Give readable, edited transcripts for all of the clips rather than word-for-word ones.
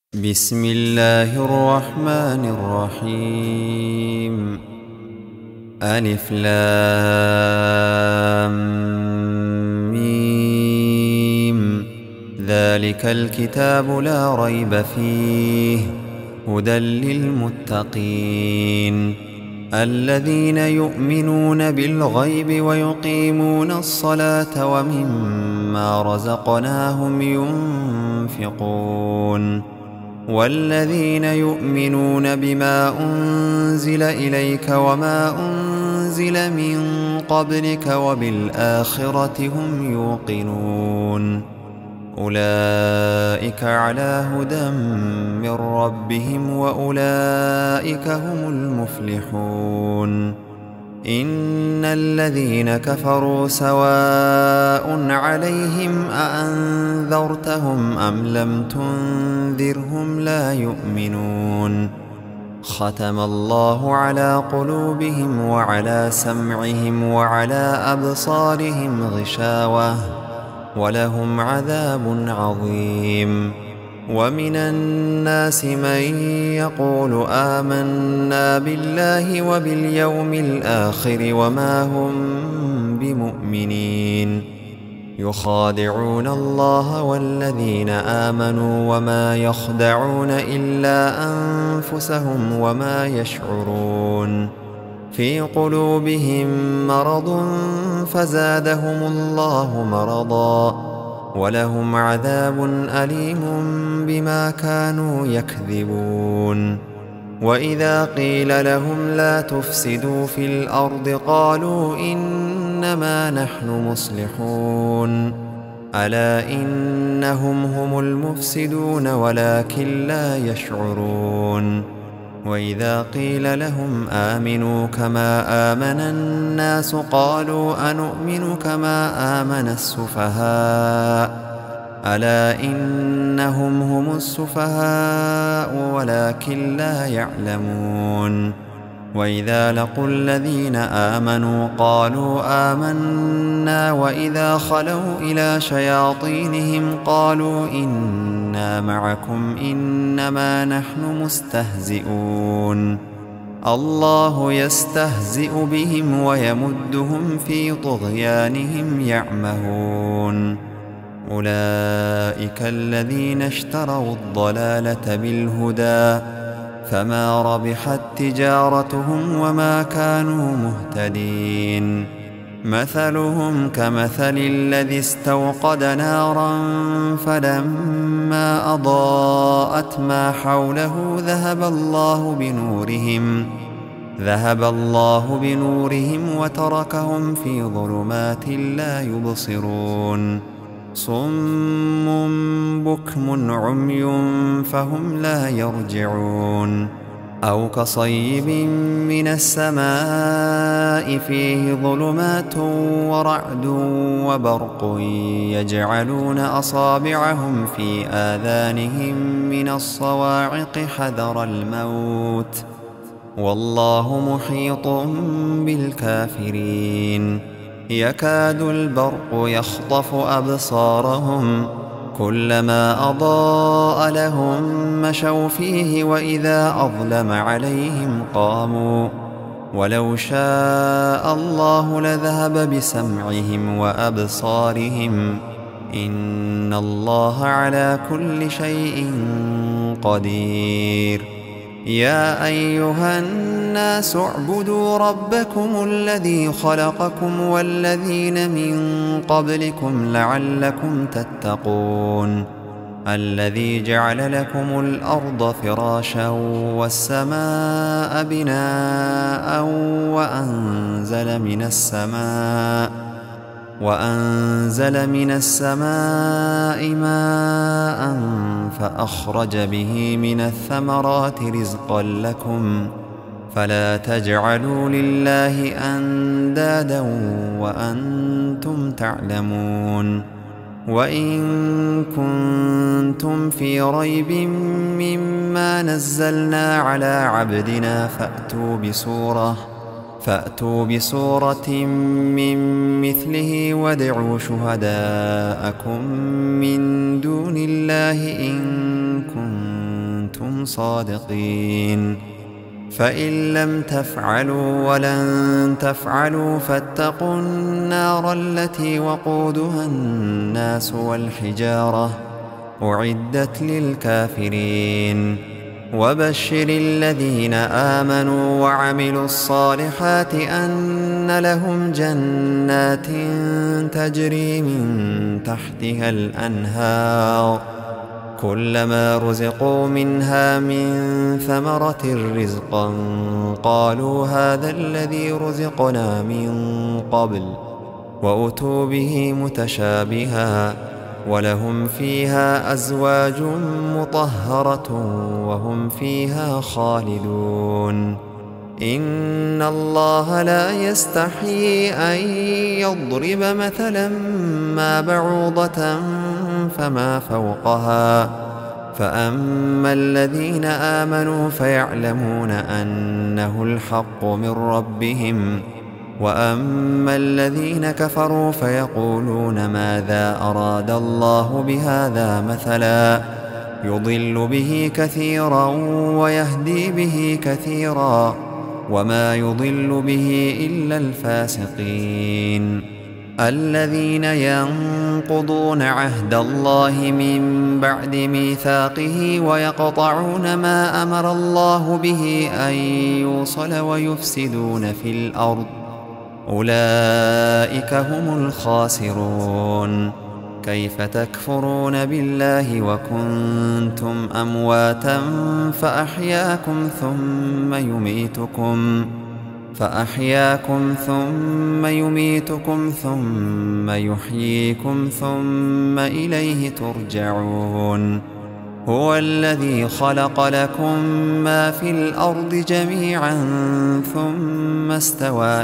بسم الله الرحمن الرحيم. ألف لام ميم. ذلك الكتاب لا ريب فيه هدى للمتقين الذين يؤمنون بالغيب ويقيمون الصلاة ومما رزقناهم ينفقون والذين يؤمنون بما أنزل إليك وما أنزل من قبلك وبالآخرة هم يوقنون أولئك على هدى من ربهم وأولئك هم المفلحون. إن الذين كفروا سواء عليهم أأنذرتهم أم لم تنذرهم لا يؤمنون. ختم الله على قلوبهم وعلى سمعهم وعلى أبصارهم غشاوة ولهم عذاب عظيم. ومن الناس من يقول آمنا بالله وباليوم الآخر وما هم بمؤمنين يخادعون الله والذين آمنوا وما يخدعون إلا أنفسهم وما يشعرون. في قلوبهم مرض فزادهم الله مرضا ولهم عذاب أليم بما كانوا يكذبون. وإذا قيل لهم لا تفسدوا في الأرض قالوا إنما نحن مصلحون ألا إنهم هم المفسدون ولكن لا يشعرون. وإذا قيل لهم آمنوا كما آمن الناس قالوا أنؤمن كما آمن السفهاء ألا إنهم هم السفهاء ولكن لا يعلمون. وإذا لقوا الذين آمنوا قالوا آمنا وإذا خلوا إلى شياطينهم قالوا إنا معكم إنما نحن مستهزئون. الله يستهزئ بهم ويمدهم في طغيانهم يعمهون. أولئك الذين اشتروا الضلالة بالهدى فما ربحت تجارتهم وما كانوا مهتدين. مثلهم كمثل الذي استوقد نارا فلما أضاءت ما حوله ذهب الله بنورهم وتركهم في ظلمات لا يبصرون. صم بكم عمي فهم لا يرجعون. أو كصيب من السماء فيه ظلمات ورعد وبرق يجعلون أصابعهم في آذانهم من الصواعق حذر الموت والله محيط بالكافرين. يكاد البرق يخطف أبصارهم كلما أضاء لهم مشوا فيه وإذا أظلم عليهم قاموا ولو شاء الله لذهب بسمعهم وأبصارهم إن الله على كل شيء قدير. يا أيها الناس اعبدوا ربكم الذي خلقكم والذين من قبلكم لعلكم تتقون. الذي جعل لكم الأرض فراشا والسماء بناء وأنزل من السماء ماء فأخرج به من الثمرات رزقا لكم فلا تجعلوا لله أندادا وأنتم تعلمون. وإن كنتم في ريب مما نزلنا على عبدنا فأتوا بسورة من مثله وادعوا شهداءكم من دون الله إن صادقين. فإن لم تفعلوا ولن تفعلوا فاتقوا النار التي وقودها الناس والحجارة أعدت للكافرين. وبشر الذين آمنوا وعملوا الصالحات أن لهم جنات تجري من تحتها الأنهار كلما رزقوا منها من ثمرة رزقا قالوا هذا الذي رزقنا من قبل وأتوا به متشابها ولهم فيها أزواج مطهرة وهم فيها خالدون. إن الله لا يستحيي أن يضرب مثلا ما بعوضة فما فوقها فأما الذين آمنوا فيعلمون أنه الحق من ربهم وأما الذين كفروا فيقولون ماذا أراد الله بهذا مثلا يضل به كثيرا ويهدي به كثيرا وما يضل به إلا الفاسقين. الذين ينقضون عهد الله من بعد ميثاقه ويقطعون ما أمر الله به أن يوصل ويفسدون في الأرض أولئك هم الخاسرون. كيف تكفرون بالله وكنتم أمواتا فأحياكم ثم يميتكم ثم يحييكم ثم إليه ترجعون. هو الذي خلق لكم ما في الأرض جميعا ثم استوى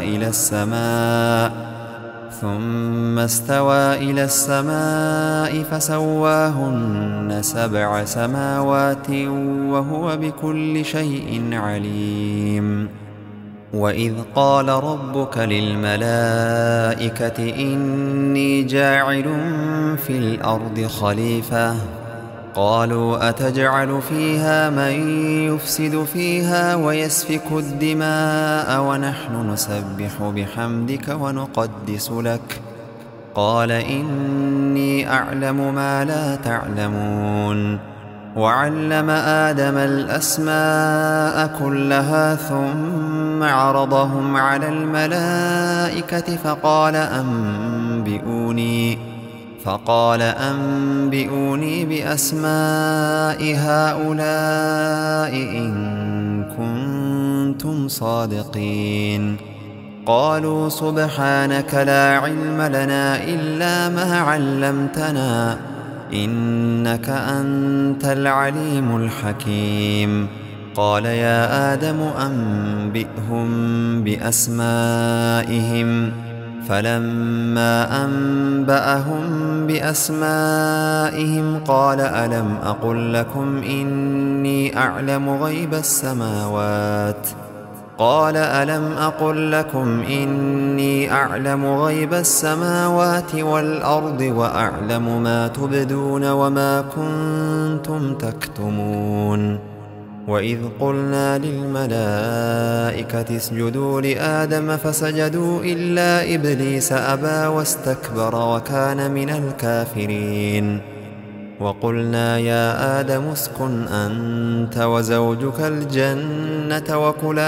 إلى السماء فسواهن 7 سماوات وهو بكل شيء عليم. وإذ قال ربك للملائكة إني جاعل في الأرض خليفة قالوا أتجعل فيها من يفسد فيها ويسفك الدماء ونحن نسبح بحمدك ونقدس لك قال إني أعلم ما لا تعلمون. وعلم آدم الأسماء كلها ثم عرضهم على الملائكة فقال أنبئوني بأسماء هؤلاء إن كنتم صادقين. قالوا سبحانك لا علم لنا إلا ما علمتنا إنك أنت العليم الحكيم. قال يا آدم أنبئهم بأسمائهم فلما أنبأهم بأسمائهم قال ألم أقل لكم إني أعلم غيب السماوات والأرض وأعلم ما تبدون وما كنتم تكتمون. وإذ قلنا للملائكة اسجدوا لآدم فسجدوا إلا إبليس أبى واستكبر وكان من الكافرين. وقلنا يا آدم اسكن أنت وزوجك الجنة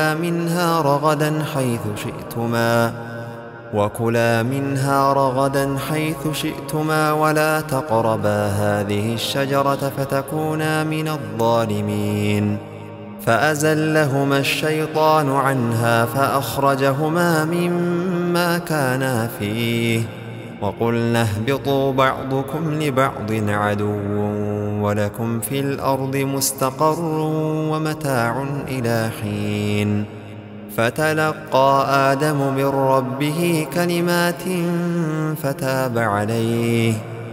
وكلا منها رغدا حيث شئتما ولا تقربا هذه الشجرة فتكونا من الظالمين. فأزلهما الشيطان عنها فأخرجهما مما كانا فيه وقلنا اهبطوا بعضكم لبعض عدو ولكم في الأرض مستقر ومتاع إلى حين. فتلقى آدم من ربه كلمات فتاب عليه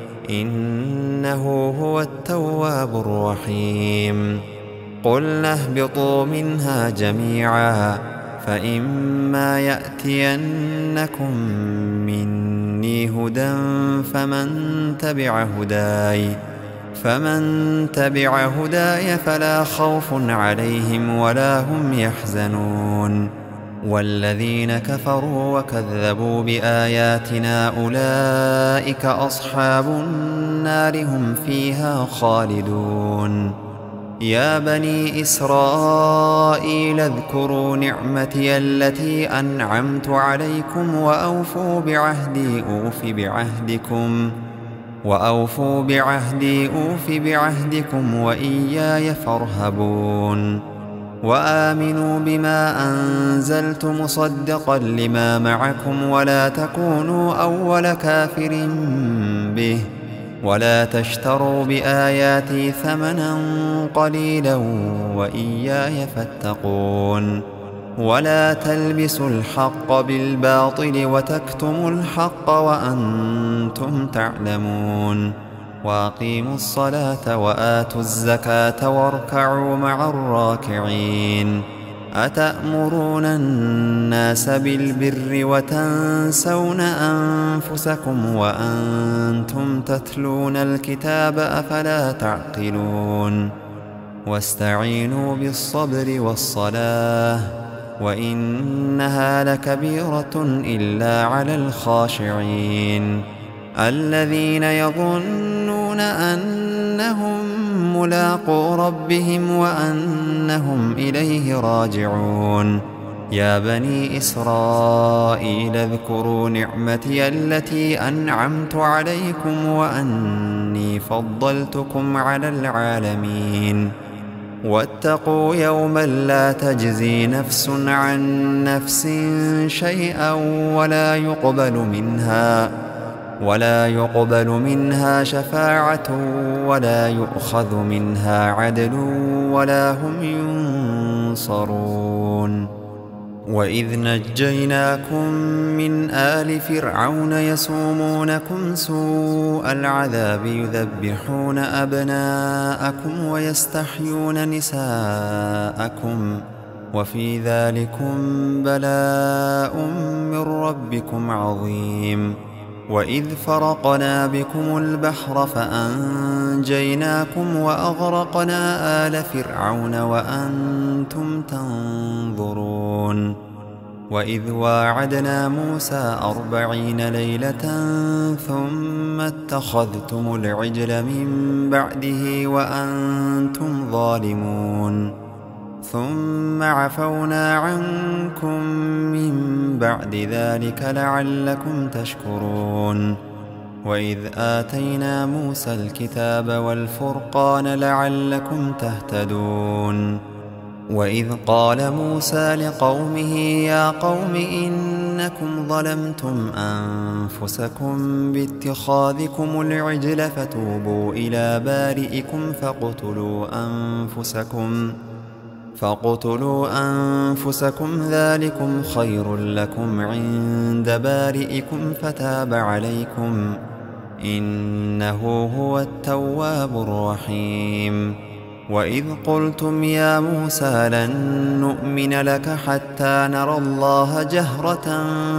إنه هو التواب الرحيم. قلنا اهبطوا منها جميعا فإما يأتينكم مني هدى فمن تبع هداي فلا خوف عليهم ولا هم يحزنون. والذين كفروا وكذبوا بآياتنا أولئك أصحاب النار هم فيها خالدون. يا بني إسرائيل اذكروا نعمتي التي أنعمت عليكم وأوفوا بعهدي أوف بعهدكم وإياي فارهبون. وآمنوا بما أنزلت مصدقا لما معكم ولا تكونوا أول كافر به ولا تشتروا بآياتي ثمنا قليلا وإياي فاتقون. ولا تلبسوا الحق بالباطل وتكتموا الحق وأنتم تعلمون. وأقيموا الصلاة وآتوا الزكاة واركعوا مع الراكعين. أتأمرون الناس بالبر وتنسون أنفسكم وأنتم تتلون الكتاب أفلا تعقلون. واستعينوا بالصبر والصلاة وإنها لكبيرة إلا على الخاشعين الذين يظنون أنهم ملاقو ربهم وأنهم إليه راجعون. يا بني إسرائيل اذكروا نعمتي التي أنعمت عليكم وأني فضلتكم على العالمين. واتقوا يوما لا تجزي نفس عن نفس شيئا ولا يقبل منها شفاعة ولا يؤخذ منها عدل ولا هم ينصرون. وإذ نجيناكم من آل فرعون يسومونكم سوء العذاب يذبحون أبناءكم ويستحيون نساءكم وفي ذلكم بلاء من ربكم عظيم. وإذ فرقنا بكم البحر فأنجيناكم وأغرقنا آل فرعون وأنتم تنظرون. وإذ واعدنا موسى 40 ليلة ثم اتخذتم العجل من بعده وأنتم ظالمون ثم عفونا عنكم من بعد ذلك لعلكم تشكرون. وإذ آتينا موسى الكتاب والفرقان لعلكم تهتدون. وإذ قال موسى لقومه يا قوم إنكم ظلمتم أنفسكم باتخاذكم العجل فتوبوا إلى بارئكم فاقتلوا أنفسكم ذلكم خير لكم عند بارئكم فتاب عليكم إنه هو التواب الرحيم. وإذ قلتم يا موسى لن نؤمن لك حتى نرى الله جهرة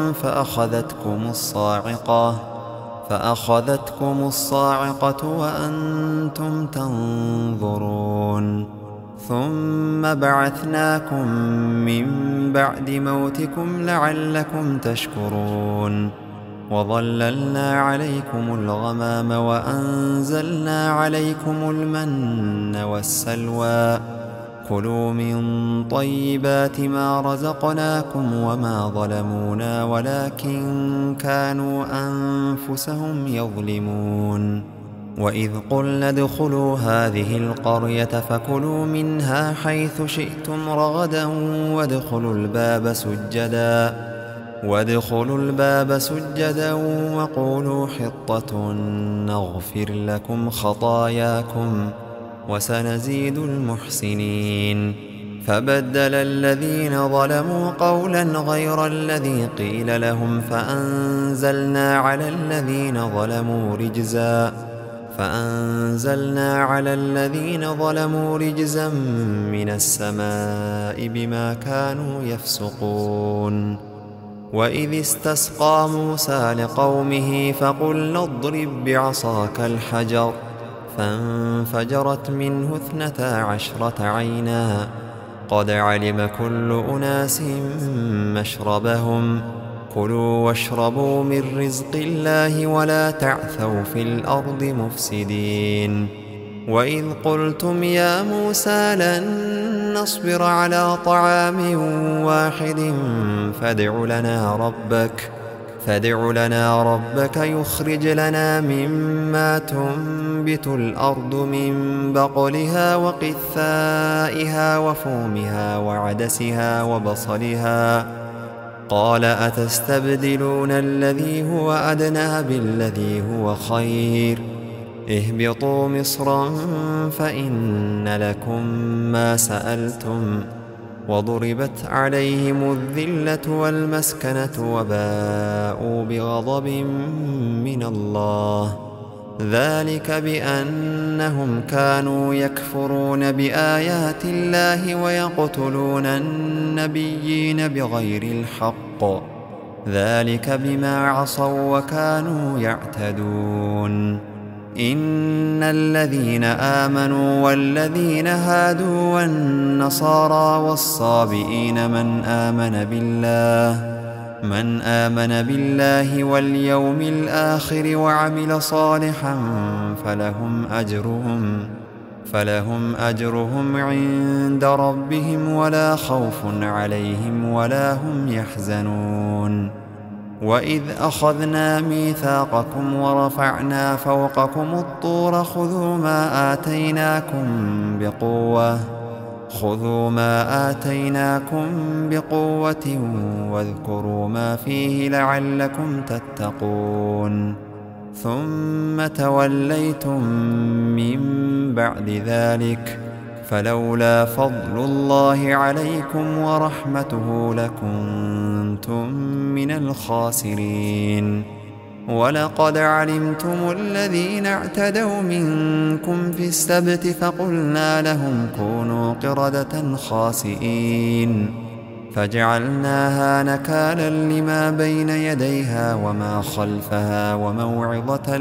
فأخذتكم الصاعقة وأنتم تنظرون. ثم بعثناكم من بعد موتكم لعلكم تشكرون. وظللنا عليكم الغمام وأنزلنا عليكم المن والسلوى كلوا من طيبات ما رزقناكم وما ظلمونا ولكن كانوا أنفسهم يظلمون. وإذ قلنا ادخلوا هذه القرية فكلوا منها حيث شئتم رغدا وادخلوا الباب سجدا وقولوا حطة نغفر لكم خطاياكم وسنزيد المحسنين. فبدل الذين ظلموا قولا غير الذي قيل لهم فأنزلنا على الذين ظلموا رجزا من السماء بما كانوا يفسقون. وإذ استسقى موسى لقومه فقلنا اضرب بعصاك الحجر فانفجرت منه 12 عينا قد علم كل أناس مشربهم كلوا واشربوا من رزق الله ولا تعثوا في الأرض مفسدين وإذ قلتم يا موسى لن نصبر على طعام واحد فادع لنا ربك يخرج لنا مما تنبت الأرض من بقلها وقثائها وفومها وعدسها وبصلها قال أتستبدلون الذي هو أدنى بالذي هو خير اهبطوا مصرا فإن لكم ما سألتم وضربت عليهم الذلة والمسكنة وباءوا بغضب من الله ذلك بأنهم كانوا يكفرون بآيات الله ويقتلون النبيين بغير الحق ذلك بما عصوا وكانوا يعتدون إن الذين آمنوا والذين هادوا والنصارى والصابئين من آمن بالله واليوم الآخر وعمل صالحا فلهم أجرهم عند ربهم ولا خوف عليهم ولا هم يحزنون وإذ أخذنا ميثاقكم ورفعنا فوقكم الطور خذوا ما آتيناكم بقوة واذكروا ما فيه لعلكم تتقون ثم توليتم من بعد ذلك فلولا فضل الله عليكم ورحمته لكنتم من الخاسرين ولقد علمتم الذين اعتدوا منكم في السبت فقلنا لهم كونوا قردة خاسئين فجعلناها نكالا لما بين يديها وما خلفها وموعظة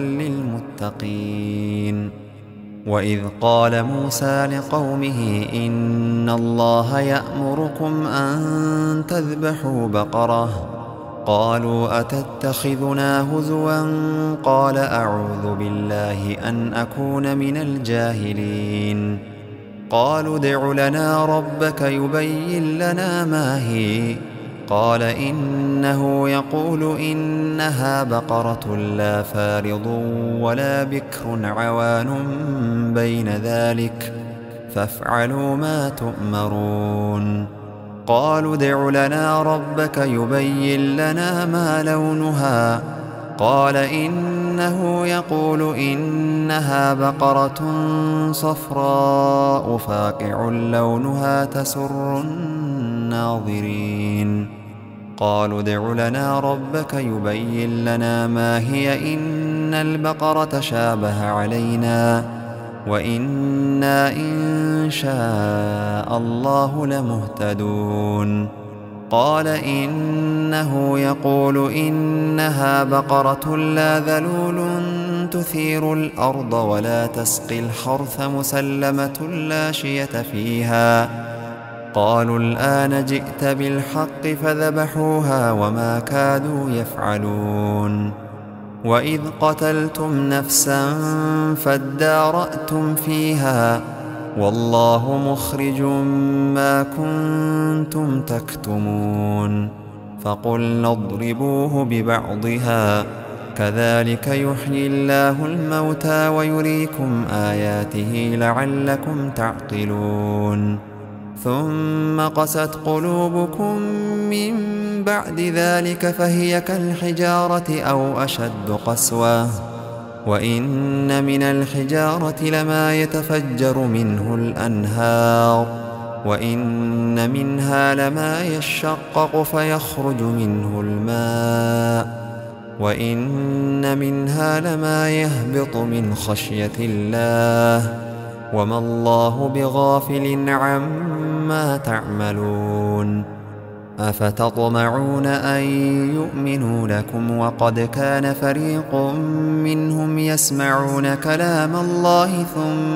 للمتقين وإذ قال موسى لقومه إن الله يأمركم أن تذبحوا بقرة قالوا أتتخذنا هزوا قال أعوذ بالله أن أكون من الجاهلين قالوا ادع لنا ربك يبين لنا ما هي قال إنه يقول إنها بقرة لا فارض ولا بكر عوان بين ذلك فافعلوا ما تؤمرون قالوا ادع لنا ربك يبين لنا ما لونها قال إنه يقول إنها بقرة صفراء فاقع لونها تسر الناظرين قالوا ادع لنا ربك يبين لنا ما هي إن البقرة شابه علينا وإنا إن شاء الله لمهتدون قال إنه يقول إنها بقرة لا ذلول تثير الأرض ولا تسقي الحرث مسلمة لا شية فيها قالوا الآن جئت بالحق فذبحوها وما كادوا يفعلون وإذ قتلتم نفسا فادارأتم فيها والله مخرج ما كنتم تكتمون فقلنا اضربوه ببعضها كذلك يحيي الله الموتى ويريكم آياته لعلكم تعقلون ثم قست قلوبكم من بعد ذلك فهي كالحجارة أو أشد قسوة وإن من الحجارة لما يتفجر منه الأنهار وإن منها لما يشقق فيخرج منه الماء وإن منها لما يهبط من خشية الله وما الله بغافل عما تعملون أفتطمعون أن يؤمنوا لكم وقد كان فريق منهم يسمعون كلام الله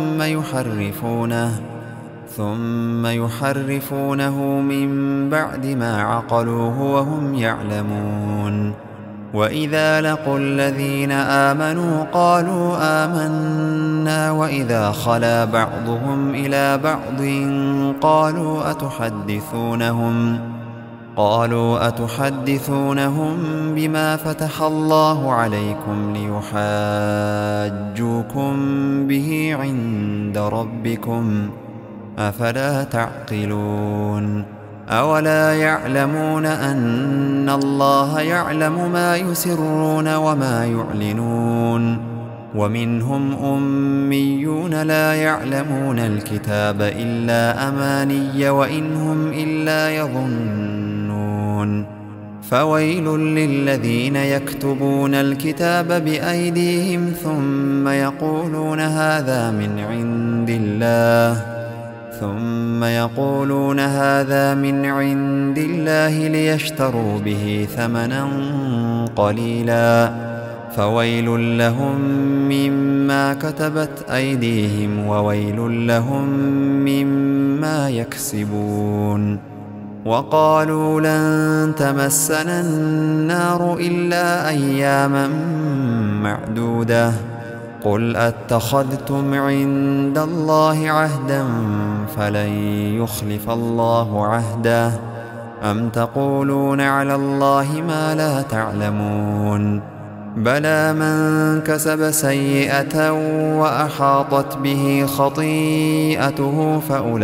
ثم يحرفونه من بعد ما عقلوه وهم يعلمون. وإذا لقوا الذين آمنوا قالوا آمنا وإذا خلا بعضهم إلى بعض قالوا أتحدثونهم بما فتح الله عليكم ليحاجوكم به عند ربكم أفلا تعقلون. أولا يعلمون أن الله يعلم ما يسرون وما يعلنون. ومنهم أميون لا يعلمون الكتاب إلا أماني وإن هم إلا يظنون. فويل للذين يكتبون الكتاب بأيديهم ثم يقولون هذا من عند الله ليشتروا به ثمنا قليلا فويل لهم مما كتبت أيديهم وويل لهم مما يكسبون. وقالوا لن تمسنا النار إلا أياما معدودة قل أتخذتم عند الله عهدا فلن يخلف الله عهده أم تقولون على الله ما لا تعلمون. بلى من كسب سيئة وأحاطت به خطيئته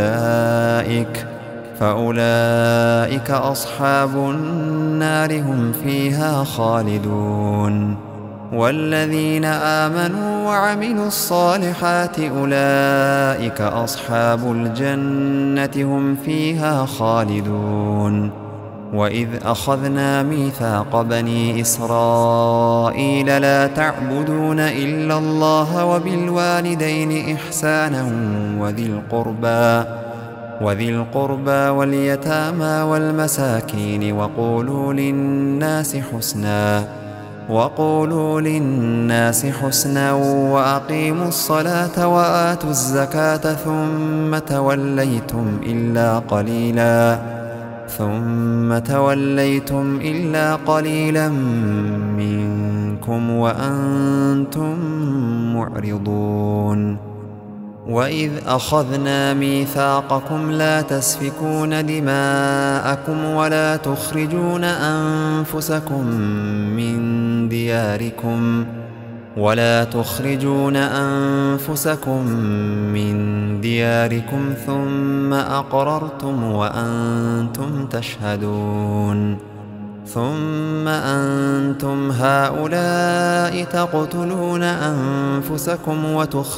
فأولئك أصحاب النار هم فيها خالدون. والذين آمنوا وعملوا الصالحات أولئك أصحاب الجنة هم فيها خالدون. وإذ أخذنا ميثاق بني إسرائيل لا تعبدون إلا الله وبالوالدين إحسانا وذي القربى واليتامى والمساكين وقولوا للناس حسنا وأقيموا الصلاة وآتوا الزكاة ثم توليتم إلا قليلا منكم وأنتم معرضون. وإذ أخذنا ميثاقكم لا تسفكون دماءكم ولا تخرجون أنفسكم من دياركم ثم أقررتم وأنتم تشهدون. ثم أنتم هؤلاء تقتلون أنفسكم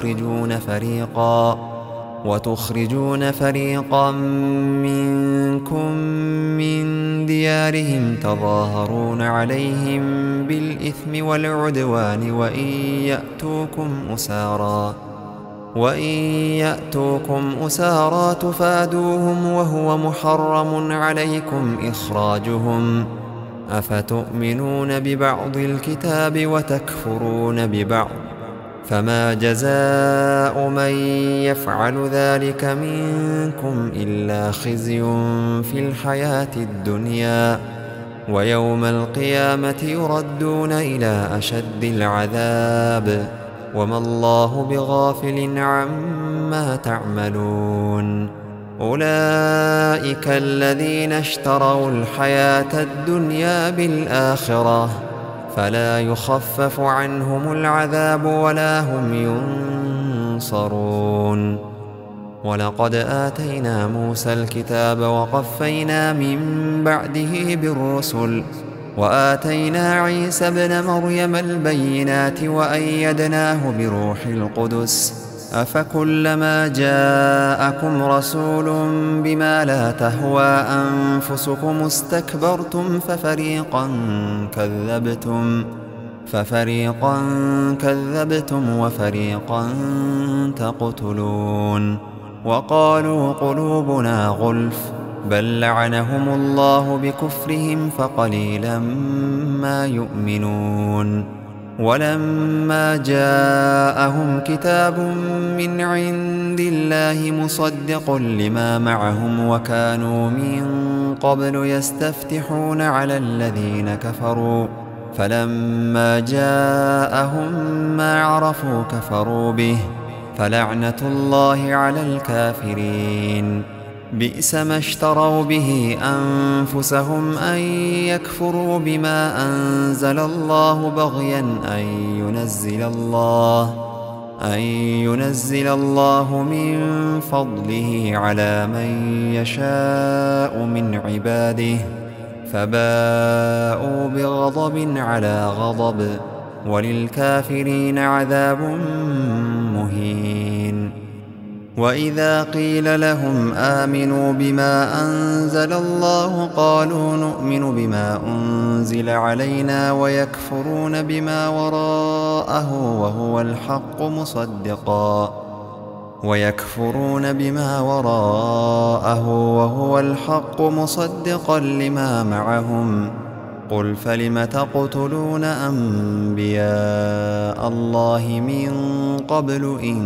وتخرجون فريقا منكم من ديارهم تظاهرون عليهم بالإثم والعدوان وإن يأتوكم أسارى تفادوهم وهو محرم عليكم إخراجهم أفتؤمنون ببعض الكتاب وتكفرون ببعض فما جزاء من يفعل ذلك منكم إلا خزي في الحياة الدنيا ويوم القيامة يردون إلى أشد العذاب وما الله بغافل عما تعملون. أولئك الذين اشتروا الحياة الدنيا بالآخرة فلا يخفف عنهم العذاب ولا هم ينصرون. ولقد آتينا موسى الكتاب وقفينا من بعده بالرسل وآتينا عيسى ابن مريم البينات وأيدناه بروح القدس أفكلما جاءكم رسول بما لا تهوى أنفسكم استكبرتم ففريقا كذبتم وفريقا تقتلون. وقالوا قلوبنا غلف بل لعنهم الله بكفرهم فقليلا ما يؤمنون. ولما جاءهم كتاب من عند الله مصدق لما معهم وكانوا من قبل يستفتحون على الذين كفروا فلما جاءهم ما عرفوا كفروا به فلعنة الله على الكافرين. بئس ما اشتروا به أنفسهم أن يكفروا بما أنزل الله بغيا أن ينزل الله من فضله على من يشاء من عباده فباءوا بغضب على غضب وللكافرين عذاب مهين. وإذا قيل لهم آمنوا بما أنزل الله قالوا نؤمن بما أنزل علينا ويكفرون بما وراءه وهو الحق مصدقا لما معهم. قل فلم تقتلون أنبياء الله من قبل إن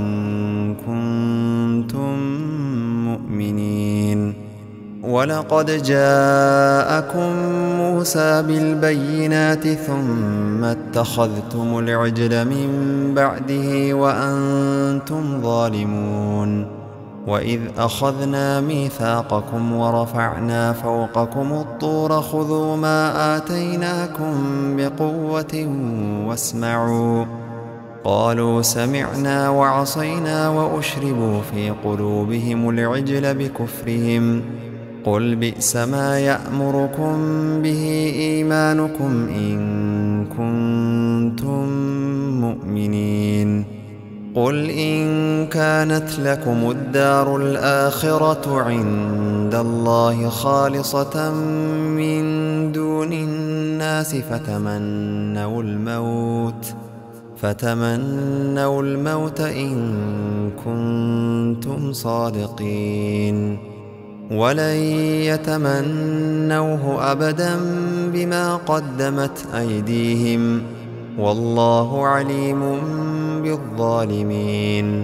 كنتم مؤمنين. ولقد جاءكم موسى بالبينات ثم اتخذتم العجل من بعده وأنتم ظالمون. وإذ أخذنا ميثاقكم ورفعنا فوقكم الطور خذوا ما آتيناكم بقوة واسمعوا قالوا سمعنا وعصينا وأشربوا في قلوبهم العجل بكفرهم. قل بئس ما يأمركم به إيمانكم إن كنتم مؤمنين. قل إن كانت لكم الدار الآخرة عند الله خالصة من دون الناس فتمنوا الموت إن كنتم صادقين. ولن يتمنوه أبدا بما قدمت أيديهم والله عليم بالظالمين.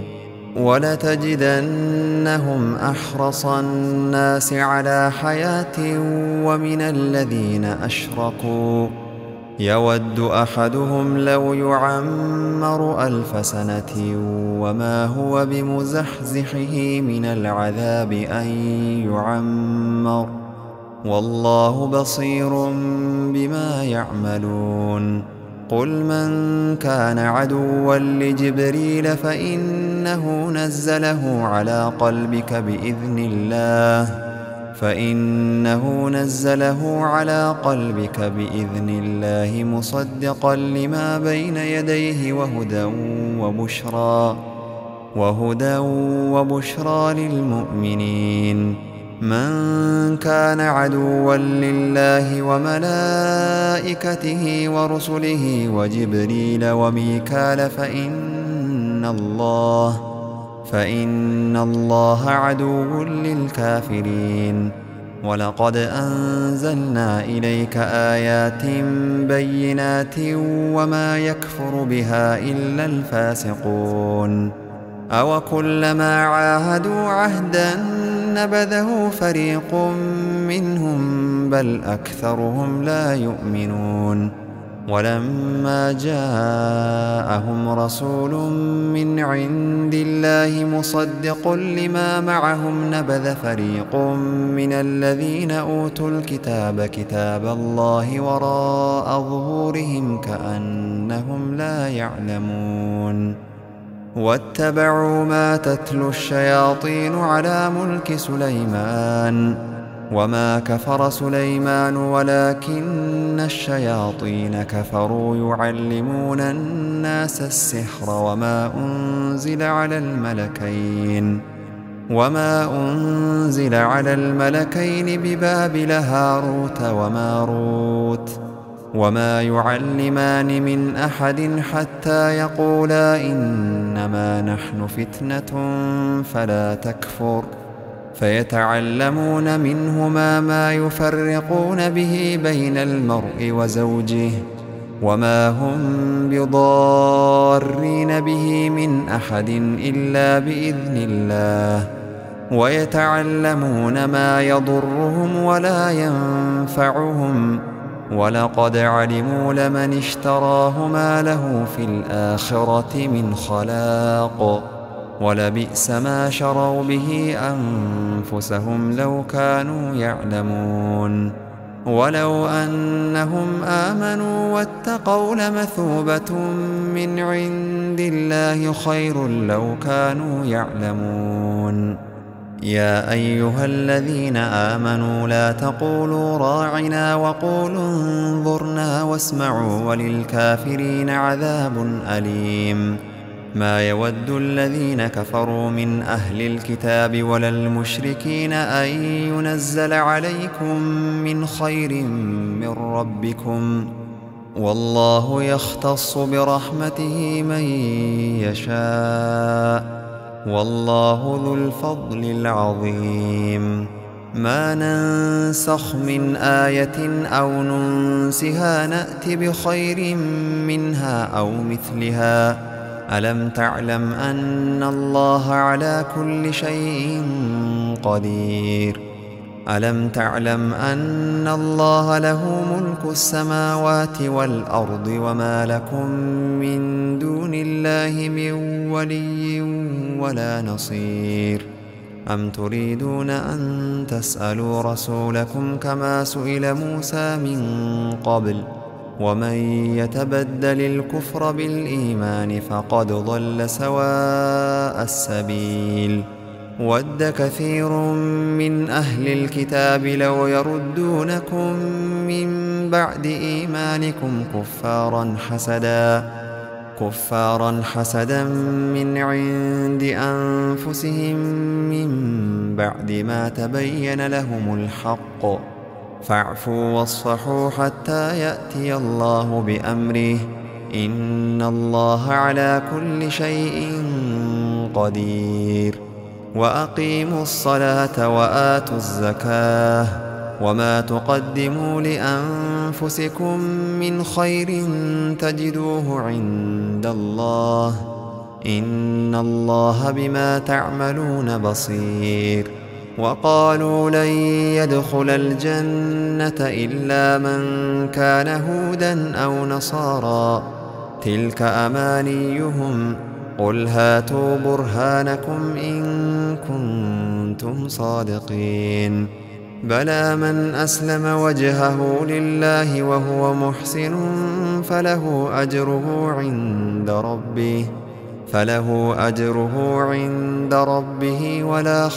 ولتجدنهم أحرص الناس على حياة ومن الذين أشركوا يود أحدهم لو يعمر 1000 سنة وما هو بمزحزحه من العذاب أن يعمر والله بصير بما يعملون. قل من كان عدوا لجبريل فإنه نزله على قلبك بإذن الله مصدقا لما بين يديه وهدى وبشرى للمؤمنين. من كان عدوا لله وملائكته ورسله وجبريل وميكال فإن الله عدو للكافرين. ولقد أنزلنا إليك آيات بينات وما يكفر بها إلا الفاسقون. أوكلما عاهدوا عهدا نبذه فريق منهم بل أكثرهم لا يؤمنون. ولما جاءهم رسول من عند الله مصدق لما معهم نبذ فريق من الذين أوتوا الكتاب كتاب الله وراء ظهورهم كأنهم لا يعلمون. واتبعوا ما تتلو الشياطين على ملك سليمان وما كفر سليمان ولكن الشياطين كفروا يعلمون الناس السحر وما أنزل على الملكين ببابل هاروت وماروت وما يعلمان من أحد حتى يقولا إنما نحن فتنة فيتعلمون منهما ما يفرقون به بين المرء وزوجه، وما هم بضارين به من أحد إلا بإذن الله، ويتعلمون ما يضرهم ولا ينفعهم، ولقد علموا لمن اشتراه ما له في الآخرة من خلاق، ولبئس ما شروا به أنفسهم لو كانوا يعلمون. ولو أنهم آمنوا واتقوا لمثوبة من عند الله خير لو كانوا يعلمون. يا أيها الذين آمنوا لا تقولوا راعنا وقولوا انظرنا واسمعوا وللكافرين عذاب أليم. ما يود الذين كفروا من أهل الكتاب ولا المشركين أن ينزل عليكم من خير من ربكم، والله يختص برحمته من يشاء، والله ذو الفضل العظيم. ما ننسخ من آية أو ننسها نأت بخير منها أو مثلها. ألم تعلم أن الله على كل شيء قدير؟ ألم تعلم أن الله له ملك السماوات والأرض وما لكم من دون الله من ولي ولا نصير؟ أم تريدون أن تسألوا رسولكم كما سئل موسى من قبل؟ ومن يتبدل الكفر بالإيمان فقد ضل سواء السبيل. ود كثير من أهل الكتاب لو يردونكم من بعد إيمانكم كفارا حسدا من عند أنفسهم من بعد ما تبين لهم الحق، فاعفوا واصفحوا حتى يأتي الله بأمره، إن الله على كل شيء قدير. وأقيموا الصلاة وآتوا الزكاة، وما تقدموا لأنفسكم من خير تجدوه عند الله، إن الله بما تعملون بصير. وقالوا لن يدخل الجنة إلا من كان هودا أو نصارى، تلك أمانيهم، قل هاتوا برهانكم إن كنتم صادقين. بلى من أسلم وجهه لله وهو محسن فله أجره عند ربه ولا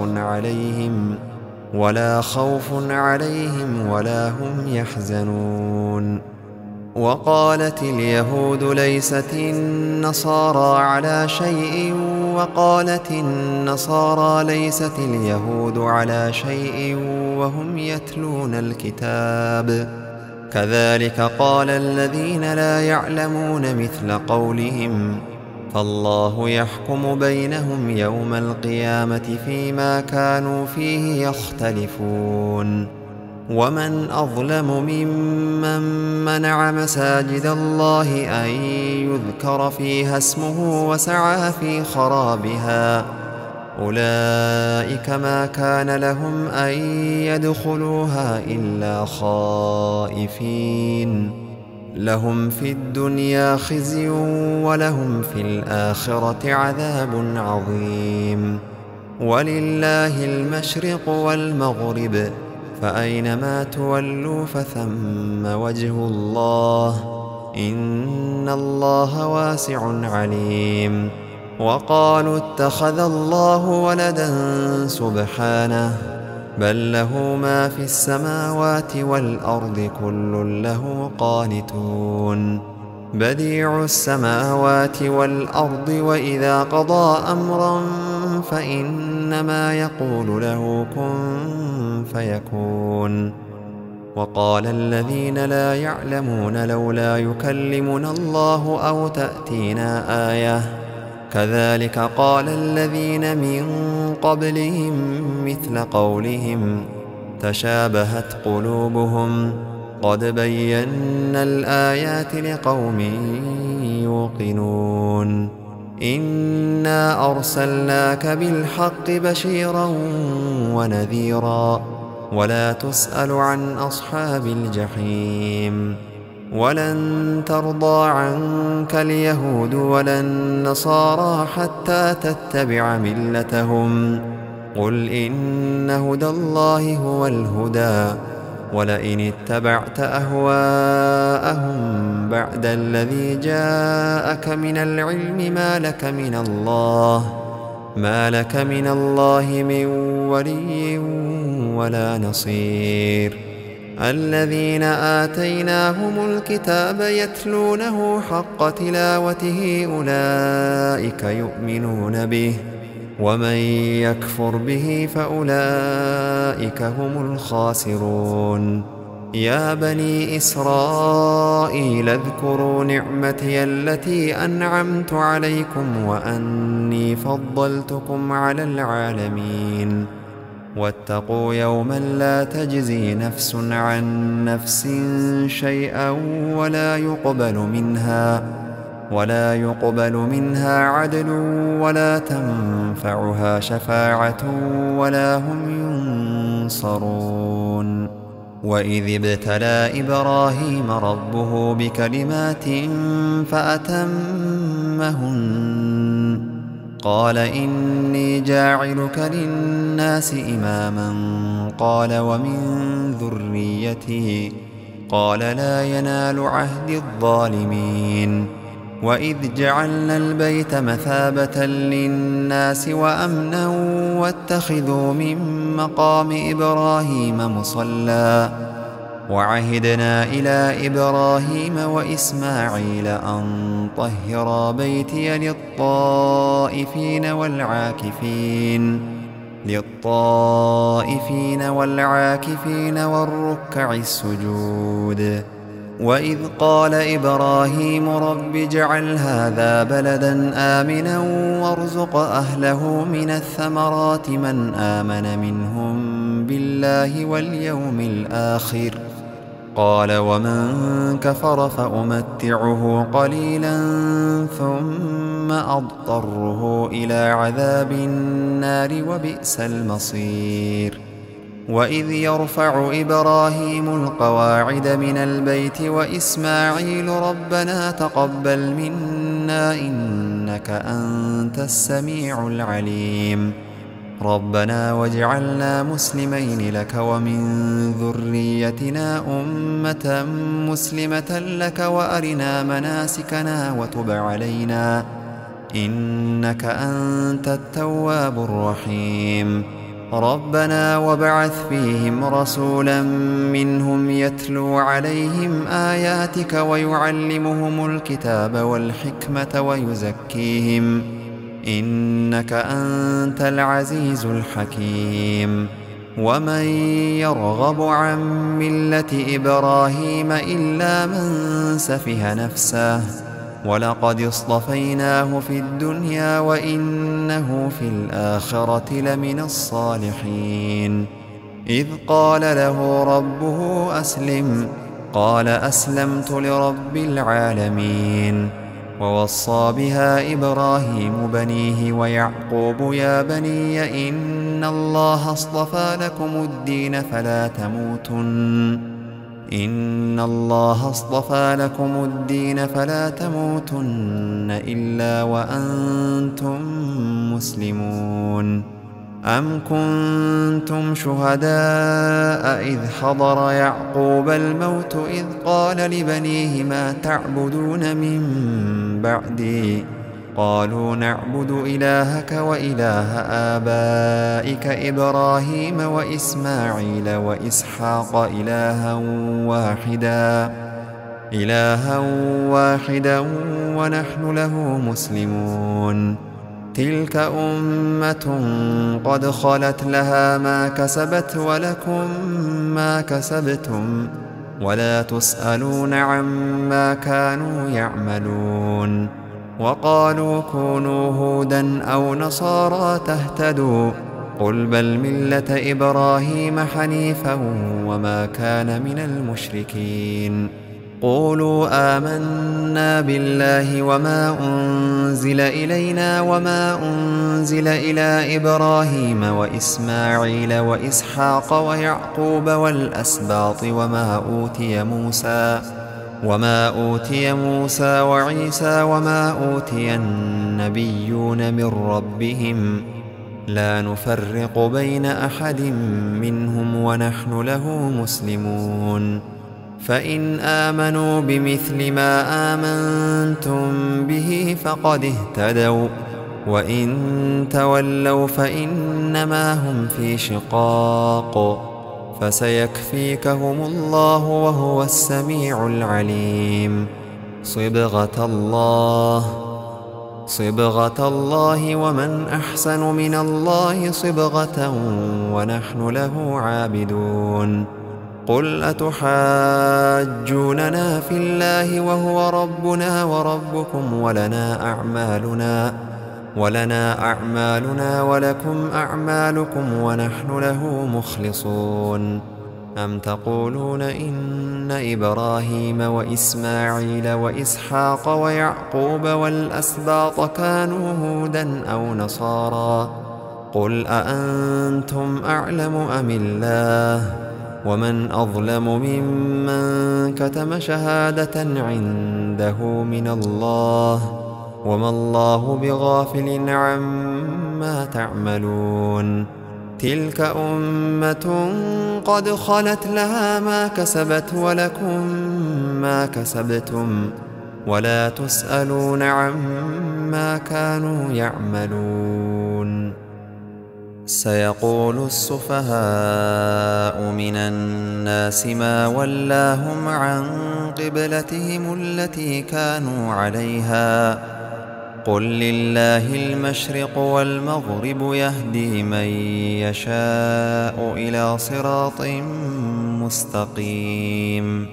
خوف عليهم ولا هم يحزنون. وقالت اليهود ليست النصارى على شيء، وقالت النصارى ليست اليهود على شيء وهم يتلون الكتاب، كذلك قال الذين لا يعلمون مثل قولهم، فالله يحكم بينهم يوم القيامة فيما كانوا فيه يختلفون. ومن أظلم ممن منع مساجد الله أن يذكر فيها اسمه وسعى في خرابها، أولئك ما كان لهم أن يدخلوها إلا خائفين، لهم في الدنيا خزي ولهم في الآخرة عذاب عظيم. ولله المشرق والمغرب، فأينما تولوا فثم وجه الله، إن الله واسع عليم. وقالوا اتخذ الله ولدا سبحانه، بل له ما في السماوات والأرض كل له قانتون. بديع السماوات والأرض، وإذا قضى أمرا فإنما يقول له كن فيكون. وقال الذين لا يعلمون لولا يكلمنا الله أو تأتينا آية، كذلك قال الذين من قبلهم مثل قولهم تشابهت قلوبهم قد بينا الآيات لقوم يوقنون إنا أرسلناك بالحق بشيرا ونذيرا ولا تسأل عن أصحاب الجحيم ولن ترضى عنك اليهود ولا النصارى حتى تتبع ملتهم قل إن هدى الله هو الهدى ولئن اتبعت أهواءهم بعد الذي جاءك من العلم ما لك من الله من ولي ولا نصير الذين آتيناهم الكتاب يتلونه حق تلاوته أولئك يؤمنون به ومن يكفر به فأولئك هم الخاسرون يا بني إسرائيل اذكروا نعمتي التي أنعمت عليكم وأني فضلتكم على العالمين واتقوا يوما لا تجزي نفس عن نفس شيئا ولا يقبل منها عدل ولا تنفعها شفاعة ولا هم ينصرون وإذ ابتلى إبراهيم ربه بكلمات فأتمهن قال إني جاعلك للناس إماما قال ومن ذريتي قال لا ينال عهد الظالمين وإذ جعلنا البيت مثابة للناس وأمنا واتخذوا من مقام إبراهيم مصلى وعهدنا إلى إبراهيم وإسماعيل أن طهرا بيتي للطائفين والعاكفين والركع السجود وإذ قال إبراهيم رب اجعل هذا بلدا آمنا وارزق أهله من الثمرات من آمن منهم بالله واليوم الآخر قال ومن كفر فأمتعه قليلا ثم أضطره إلى عذاب النار وبئس المصير وإذ يرفع إبراهيم القواعد من البيت وإسماعيل ربنا تقبل منا إنك أنت السميع العليم ربنا واجعلنا مسلمين لك ومن ذريتنا أمة مسلمة لك وأرنا مناسكنا وتب علينا إنك أنت التواب الرحيم ربنا وابعث فيهم رسولا منهم يتلو عليهم آياتك ويعلمهم الكتاب والحكمة ويزكيهم إنك أنت العزيز الحكيم ومن يرغب عن ملة إبراهيم إلا من سفه نفسه ولقد اصطفيناه في الدنيا وإنه في الآخرة لمن الصالحين إذ قال له ربه أسلم قال أسلمت لرب العالمين ووصى بها إبراهيم بنيه ويعقوب يا بني إن الله اصطفى لكم الدين فلا تموتن إلا وأنتم مسلمون أم كنتم شهداء إذ حضر يعقوب الموت إذ قال لبنيه ما تعبدون من بعدي قالوا نعبد إلهك وإله آبائك إبراهيم وإسماعيل وإسحاق إلها واحدا ونحن له مسلمون تلك أمة قد خلت لها ما كسبت ولكم ما كسبتم ولا تسألون عما كانوا يعملون وقالوا كونوا هودا أو نصارى تهتدوا قل بل ملة إبراهيم حنيفا وما كان من المشركين قولوا آمنا بالله وما أنزل إلينا وما أنزل إلى إبراهيم وإسماعيل وإسحاق ويعقوب والأسباط وما أوتي موسى وعيسى وما أوتي النبيون من ربهم لا نفرق بين أحد منهم ونحن له مسلمون فإن آمنوا بمثل ما آمنتم به فقد اهتدوا وإن تولوا فإنما هم في شقاق فسيكفيكهم الله وهو السميع العليم صبغة الله ومن أحسن من الله صبغة ونحن له عابدون قل أتحاجوننا في الله وهو ربنا وربكم ولنا أعمالنا ولكم أعمالكم ونحن له مخلصون أم تقولون إن إبراهيم وإسماعيل وإسحاق ويعقوب والأسباط كانوا هودا أو نصارى قل أأنتم أعلم أم الله ومن أظلم ممن كتم شهادة عنده من الله وما الله بغافل عما تعملون تلك أمة قد خلت لها ما كسبت ولكم ما كسبتم ولا تسألون عما كانوا يعملون سيقول السفهاء من الناس ما ولاهم عن قبلتهم التي كانوا عليها قل لله المشرق والمغرب يهدي من يشاء إلى صراط مستقيم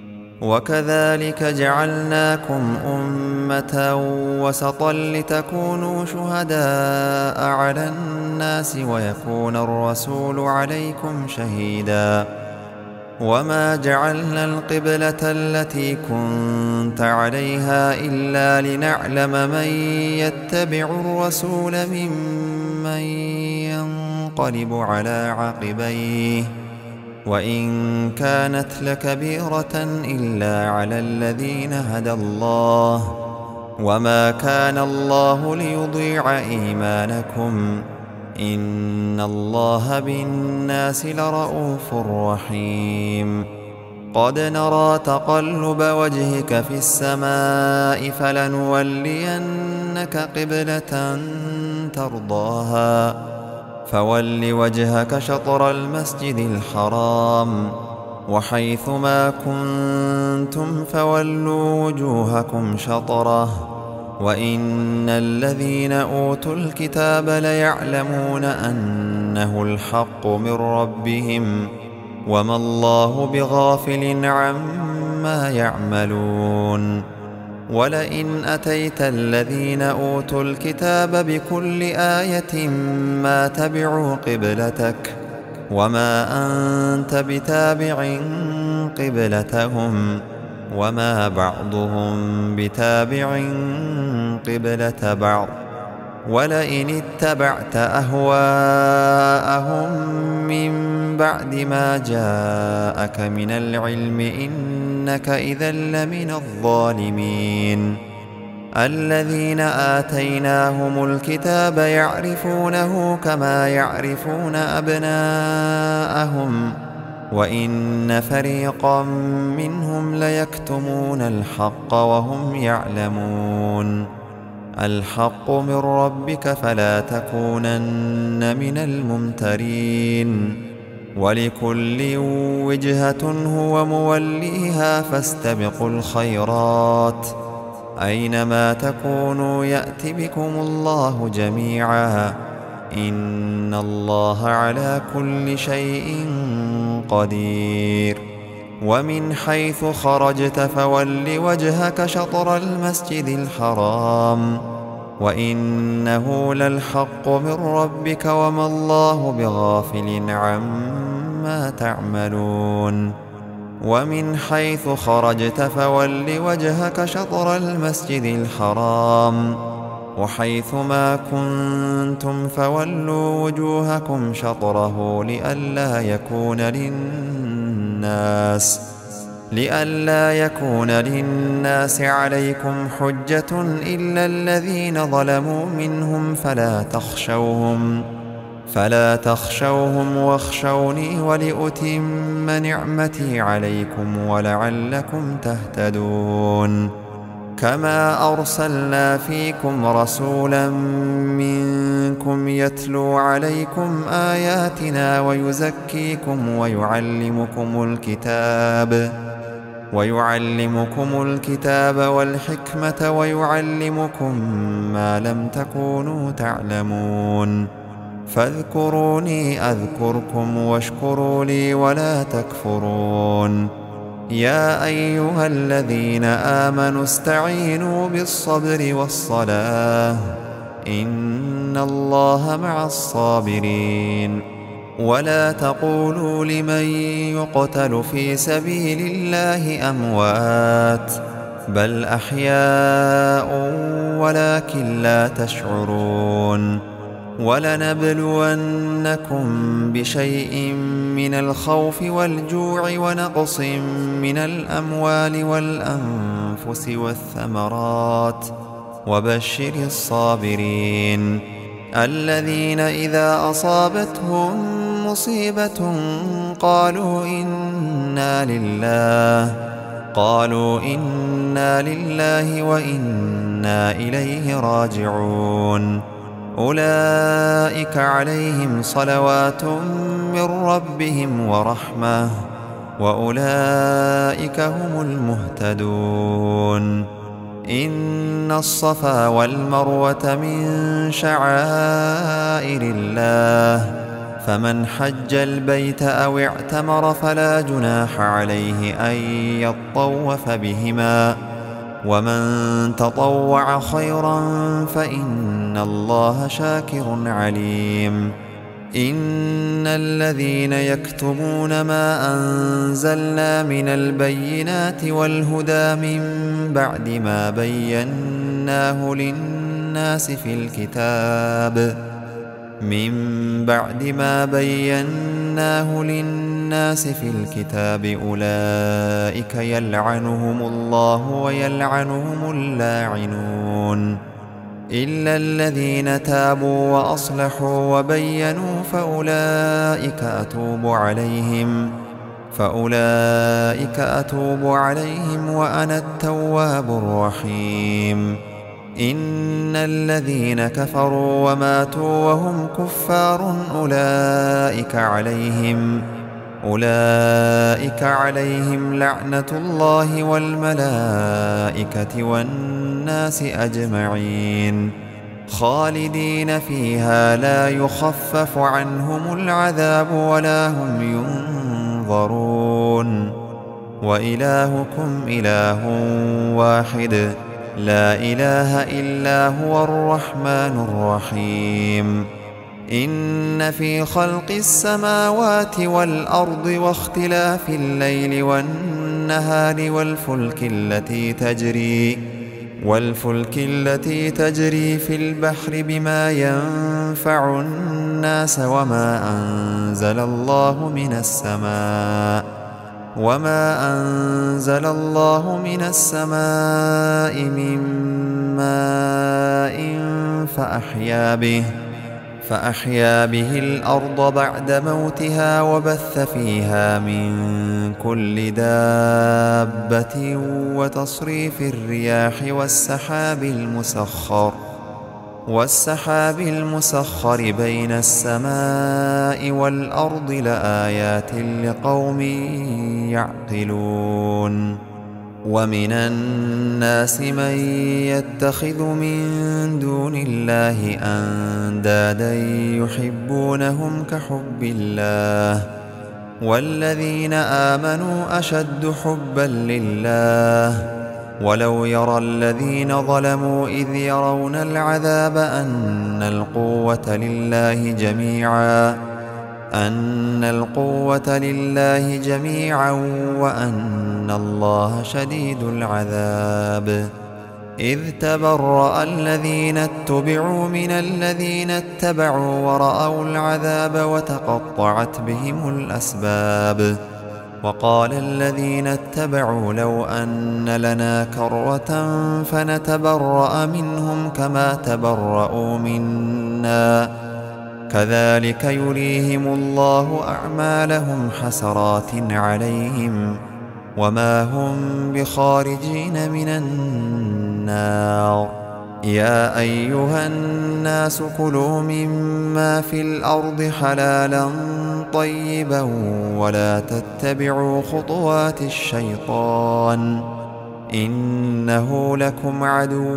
وكذلك جعلناكم أمة وسطا لتكونوا شهداء على الناس ويكون الرسول عليكم شهيدا وما جعلنا القبلة التي كنت عليها إلا لنعلم من يتبع الرسول ممن ينقلب على عقبيه وإن كانت لكبيرة إلا على الذين هدى الله وما كان الله ليضيع إيمانكم إن الله بالناس لرءوف رحيم قد نرى تقلب وجهك في السماء فلنولينك قبلة ترضاها فول وجهك شطر المسجد الحرام وحيث ما كنتم فولوا وجوهكم شطره وإن الذين أوتوا الكتاب ليعلمون أنه الحق من ربهم وما الله بغافل عما يعملون ولئن أتيت الذين أوتوا الكتاب بكل آية ما تبعوا قبلتك وما أنت بتابع قبلتهم وما بعضهم بتابع قبلة بعض ولئن اتبعت أهواءهم من بعد ما جاءك من العلم إنك إذا لمن الظالمين الذين آتيناهم الكتاب يعرفونه كما يعرفون أبناءهم وإن فريقا منهم ليكتمون الحق وهم يعلمون الحق من ربك فلا تكونن من الممترين ولكل وجهة هو موليها فاستبقوا الخيرات أينما تكونوا يأت بكم الله جميعا إن الله على كل شيء قدير ومن حيث خرجت فول وجهك شطر المسجد الحرام وإنه للحق من ربك وما الله بغافل عما تعملون ومن حيث خرجت فول وجهك شطر المسجد الحرام وحيث ما كنتم فولوا وجوهكم شطره لئلا يكون للناس عليكم حجة إلا الذين ظلموا منهم فلا تخشوهم واخشوني ولأتم نعمتي عليكم ولعلكم تهتدون كما أرسلنا فيكم رسولا منكم يتلو عليكم آياتنا ويزكيكم ويعلمكم الكتاب والحكمة ويعلمكم ما لم تكونوا تعلمون فاذكروني أذكركم واشكروا لي ولا تكفرون يا أيها الذين آمنوا استعينوا بالصبر والصلاة إن الله مع الصابرين ولا تقولوا لمن يقتل في سبيل الله أموات بل أحياء ولكن لا تشعرون ولنبلونكم بشيء من الخوف والجوع ونقص من الأموال والأنفس والثمرات وبشر الصابرين الذين إذا أصابتهم مصيبة قالوا إنا لله وإنا إليه راجعون أولئك عليهم صلوات من ربهم ورحمة وأولئك هم المهتدون إن الصفا والمروة من شعائر الله فمن حج البيت أو اعتمر فلا جناح عليه أن يطوف بهما ومن تطوع خيرا فإن الله شاكر عليم إن الذين يكتمون ما أنزلنا من البينات والهدى من بعد ما بيناه للناس في الكتاب أولئك يلعنهم الله ويلعنهم اللاعنون إلا الذين تابوا وأصلحوا وبينوا فأولئك أتوب عليهم وأنا التواب الرحيم إن الذين كفروا وماتوا وهم كفار أولئك عليهم لعنة الله والملائكة والناس أجمعين خالدين فيها لا يخفف عنهم العذاب ولا هم ينظرون وإلهكم إله واحد لا إله إلا هو الرحمن الرحيم إن في خلق السماوات والأرض واختلاف الليل والنهار والفلك التي تجري في البحر بما ينفع الناس وما أنزل الله من السماء من ماء فأحيا به الأرض بعد موتها وبث فيها من كل دابة وتصريف الرياح والسحاب المسخر بين السماء والأرض لآيات لقوم يعقلون ومن الناس من يتخذ من دون الله أندادا يحبونهم كحب الله والذين آمنوا أشد حبا لله. ولو يرى الذين ظلموا إذ يرون العذاب أن القوة لله جميعا وأن الله شديد العذاب. إذ تبرأ الذين اتبعوا من الذين اتبعوا ورأوا العذاب وتقطعت بهم الأسباب. وقال الذين اتبعوا لو أن لنا كرة فنتبرأ منهم كما تبرأوا منا كذلك يريهم الله أعمالهم حسرات عليهم وما هم بخارجين من النار. يا أيها الناس كلوا مما في الأرض حلالا طيبا ولا تتبعوا خطوات الشيطان إنه لكم عدو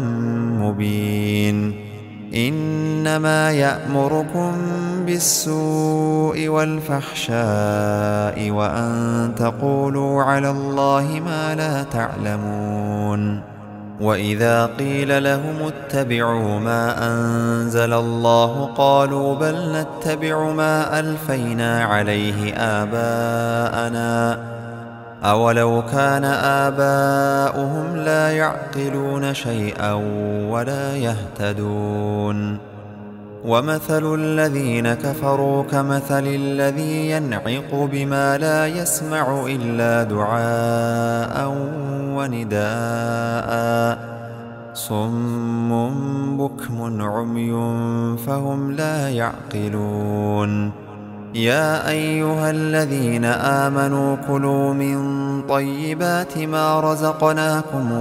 مبين. إنما يأمركم بالسوء والفحشاء وأن تقولوا على الله ما لا تعلمون. وإذا قيل لهم اتبعوا ما أنزل الله قالوا بل نتبع ما ألفينا عليه آباءنا أولو كان آباؤهم لا يعقلون شيئا ولا يهتدون. ومثل الذين كفروا كمثل الذي ينعق بما لا يسمع إلا دعاء ونداء صم بكم عمي فهم لا يعقلون. يا أيها الذين آمنوا كلوا من طيبات ما رزقناكم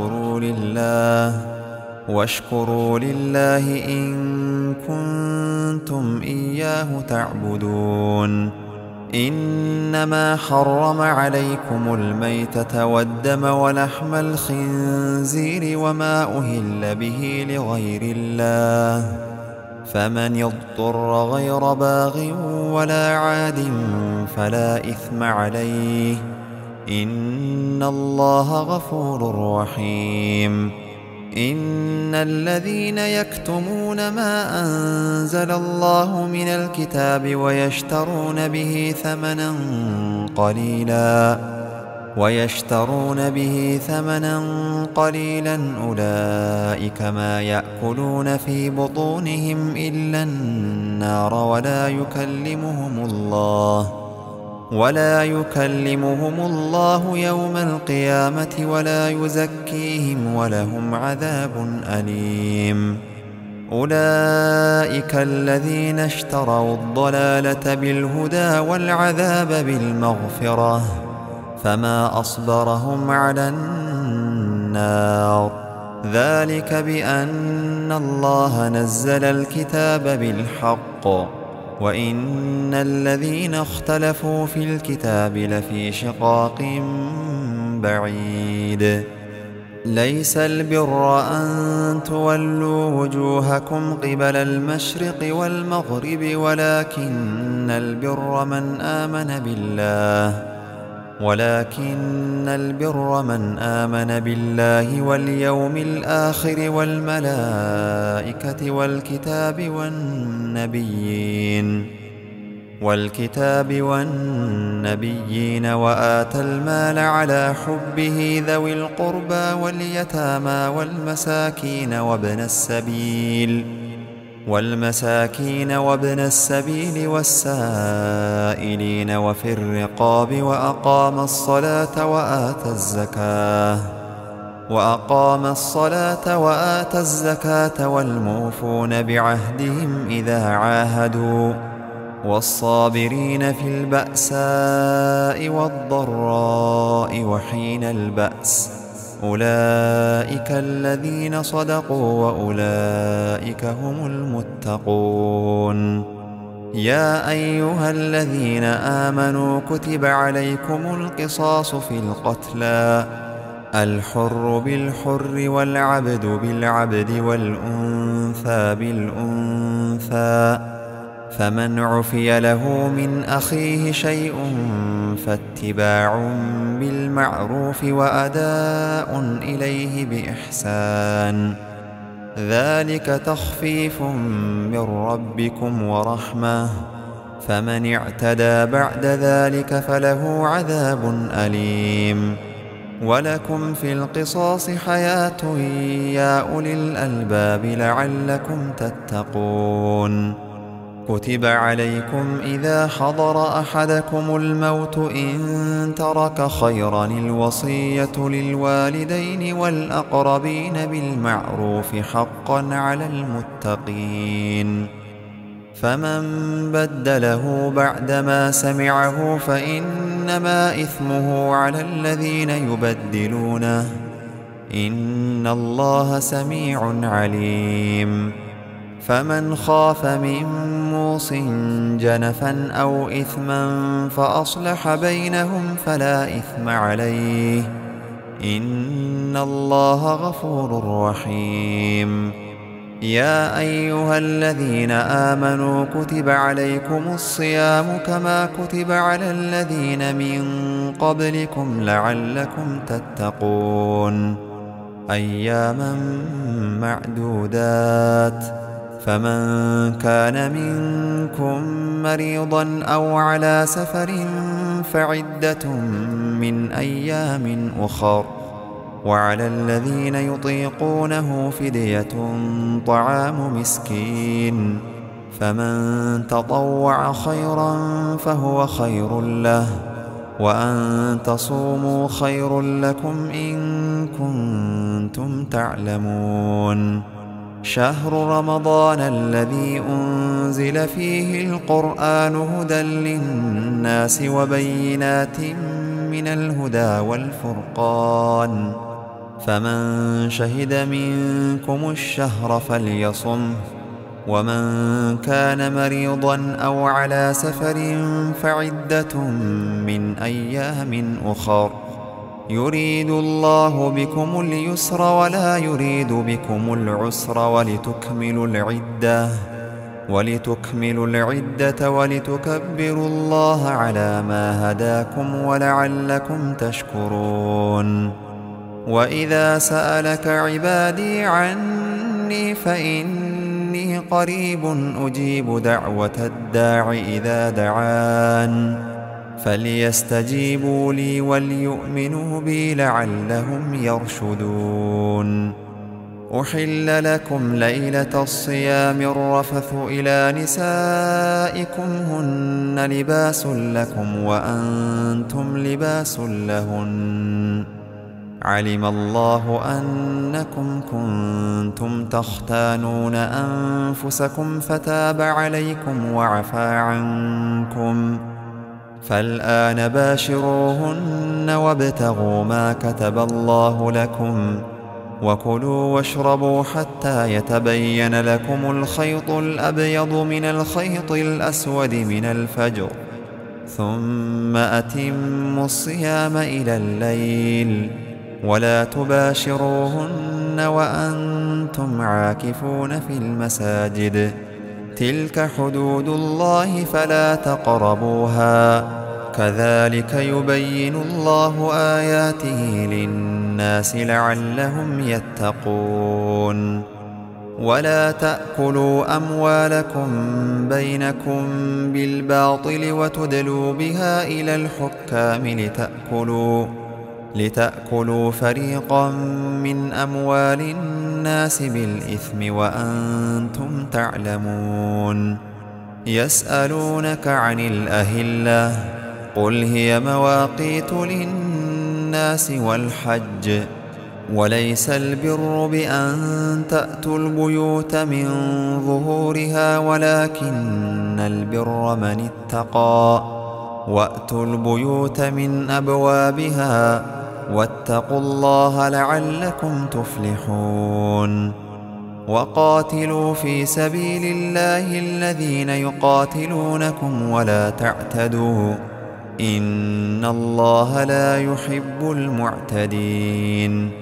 واشكروا لله إن كنتم إياه تعبدون. إنما حرم عليكم الميتة والدم ولحم الخنزير وما أهل به لغير الله فمن اضطر غير باغ ولا عاد فلا إثم عليه إن الله غفور رحيم. إن الذين يكتمون ما أنزل الله من الكتاب ويشترون به ثمنا قليلا أولئك ما يأكلون في بطونهم إلا النار ولا يكلمهم الله يوم القيامة ولا يزكيهم ولهم عذاب أليم. أولئك الذين اشتروا الضلالة بالهدى والعذاب بالمغفرة فما أصبرهم على النار. ذلك بأن الله نزل الكتاب بالحق وإن الذين اختلفوا في الكتاب لفي شقاق بعيد. ليس البر أن تولوا وجوهكم قبل المشرق والمغرب ولكن البر من آمن بالله واليوم الآخر والملائكة والكتاب والنبيين وآتى المال على حبه ذوي القربى واليتامى والمساكين وابن السبيل والسائلين وفي الرقاب وأقام الصلاة وآتى الزكاة والموفون بعهدهم إذا عاهدوا والصابرين في البأساء والضراء وحين البأس أولئك الذين صدقوا وأولئك هم المتقون. يا أيها الذين آمنوا كتب عليكم القصاص في القتلى الحر بالحر والعبد بالعبد والأنثى بالأنثى فمن عفي له من أخيه شيء فاتباع بالمعروف وأداء إليه بإحسان، ذلك تخفيف من ربكم ورحمة، فمن اعتدى بعد ذلك فله عذاب أليم. ولكم في القصاص حياة يا أولي الألباب لعلكم تتقون. كتب عليكم إذا حضر أحدكم الموت إن ترك خيرا الوصية للوالدين والأقربين بالمعروف حقا على المتقين، فمن بدله بعدما سمعه فإنما إثمه على الذين يبدلونه، إن الله سميع عليم. فمن خاف من موص جنفا أو إثما فأصلح بينهم فلا إثم عليه، إن الله غفور رحيم. يا أيها الذين آمنوا كتب عليكم الصيام كما كتب على الذين من قبلكم لعلكم تتقون، أياما معدودات، فمن كان منكم مريضا أو على سفر فعدة من أيام أخر، وعلى الذين يطيقونه فدية طعام مسكين، فمن تطوع خيرا فهو خير له، وأن تصوموا خير لكم إن كنتم تعلمون. شهر رمضان الذي أنزل فيه القرآن هدى للناس وبينات من الهدى والفرقان، فمن شهد منكم الشهر فليصمه، ومن كان مريضا أو على سفر فعدة من أيام أخر، يريد الله بكم اليسر ولا يريد بكم العسر ولتكملوا العدة ولتكبروا الله على ما هداكم ولعلكم تشكرون. وإذا سألك عبادي عني فإني قريب أجيب دعوة الداع إذا دعان، فليستجيبوا لي وليؤمنوا بي لعلهم يرشدون. أحل لكم ليلة الصيام الرفث إلى نسائكم هن لباس لكم وأنتم لباس لهن، علم الله أنكم كنتم تختانون أنفسكم فتاب عليكم وعفى عنكم، فالآن باشروهن وابتغوا ما كتب الله لكم، وكلوا واشربوا حتى يتبين لكم الخيط الأبيض من الخيط الأسود من الفجر، ثم أتموا الصيام إلى الليل، ولا تباشروهن وأنتم عاكفون في المساجد، تلك حدود الله فلا تقربوها، كذلك يبين الله آياته للناس لعلهم يتقون. ولا تأكلوا أموالكم بينكم بالباطل وتدلوا بها إلى الحكام لتأكلوا فريقا من أموال الناس بالإثم وأنتم تعلمون. يسألونك عن الأهلة قل هي مواقيت للناس والحج، وليس البر بأن تأتوا البيوت من ظهورها ولكن البر من اتقى، وأتوا البيوت من أبوابها واتقوا الله لعلكم تفلحون. وقاتلوا في سبيل الله الذين يقاتلونكم ولا تعتدوا، إن الله لا يحب المعتدين.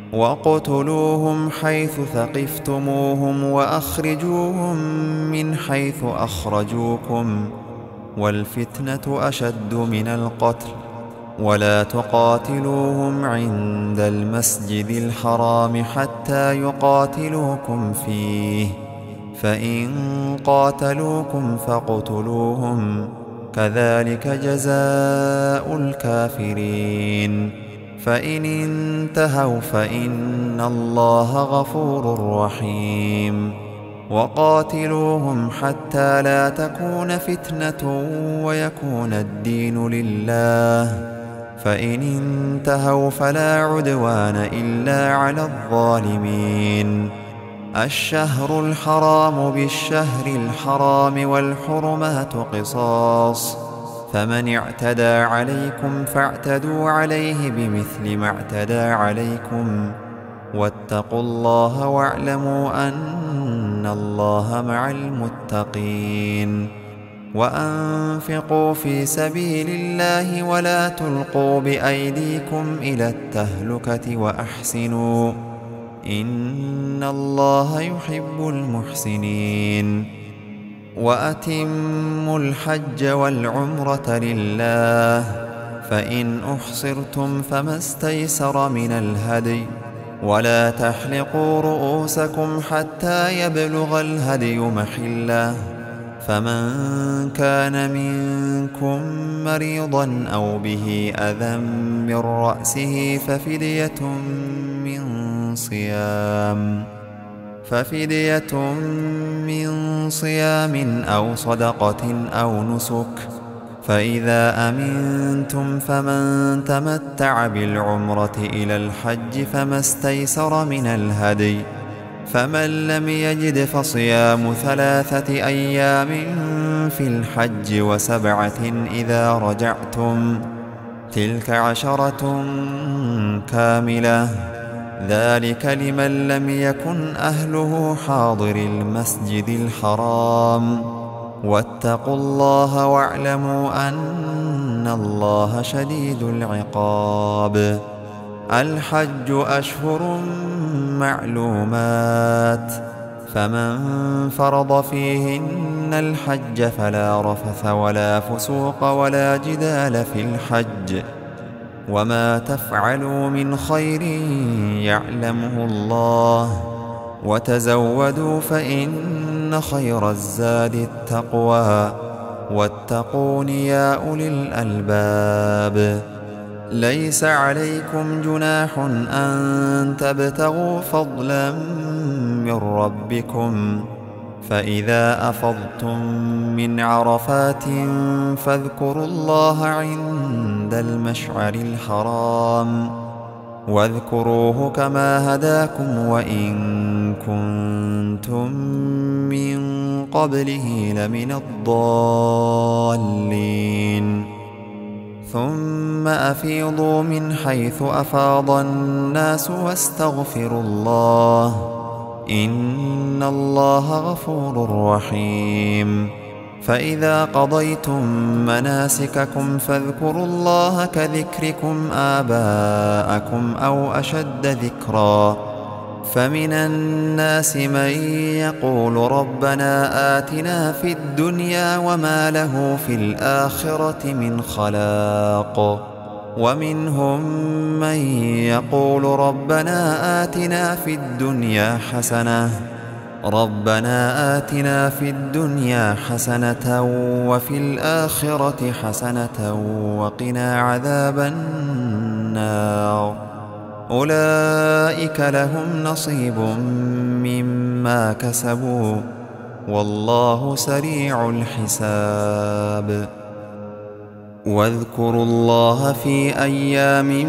واقتلوهم حيث ثقفتموهم وأخرجوهم من حيث أخرجوكم، والفتنة أشد من القتل. ولا تقاتلوهم عند المسجد الحرام حتى يقاتلوكم فيه، فإن قاتلوكم فاقتلوهم، كذلك جزاء الكافرين. فإن انتهوا فإن الله غفور رحيم. وقاتلوهم حتى لا تكون فتنة ويكون الدين لله، فإن انتهوا فلا عدوان إلا على الظالمين. الشهر الحرام بالشهر الحرام والحرمات قصاص، فمن اعتدى عليكم فاعتدوا عليه بمثل ما اعتدى عليكم، واتقوا الله واعلموا أن الله مع المتقين. وأنفقوا في سبيل الله ولا تلقوا بأيديكم إلى التهلكة وأحسنوا، إن الله يحب المحسنين. وأتموا الحج والعمرة لله، فإن أحصرتم فما استيسر من الهدي، ولا تحلقوا رؤوسكم حتى يبلغ الهدي محله، فمن كان منكم مريضا أو به أذى من رأسه ففدية من صيام أو صدقة أو نسك. فإذا أمنتم فمن تمتع بالعمرة إلى الحج فما استيسر من الهدي، فمن لم يجد فصيام 3 أيام في الحج و7 إذا رجعتم، تلك 10 كاملة، ذلك لمن لم يكن أهله حاضر المسجد الحرام. واتقوا الله واعلموا أن الله شديد العقاب. الحج أشهر معلومات، فمن فرض فيهن الحج فلا رفث ولا فسوق ولا جدال في الحج، وما تفعلوا من خير يعلمه الله، وتزودوا فإن خير الزاد التقوى، واتقون يا أولي الألباب. ليس عليكم جناح أن تبتغوا فضلا من ربكم، فإذا أفضتم من عرفات فاذكروا الله عند المشعر الحرام، واذكروه كما هداكم وإن كنتم من قبله لمن الضالين. ثم أفيضوا من حيث أفاض الناس واستغفروا الله، إن الله غفور رحيم. فإذا قضيتم مناسككم فاذكروا الله كذكركم آباءكم أو أشد ذكرا. فمن الناس من يقول ربنا آتنا في الدنيا وما له في الآخرة من خلاق، ومنهم من يقول ربنا آتنا في الدنيا حسنة وفي الآخرة حسنة وقنا عذاب النار. أولئك لهم نصيب مما كسبوا، والله سريع الحساب. واذكروا الله في أيام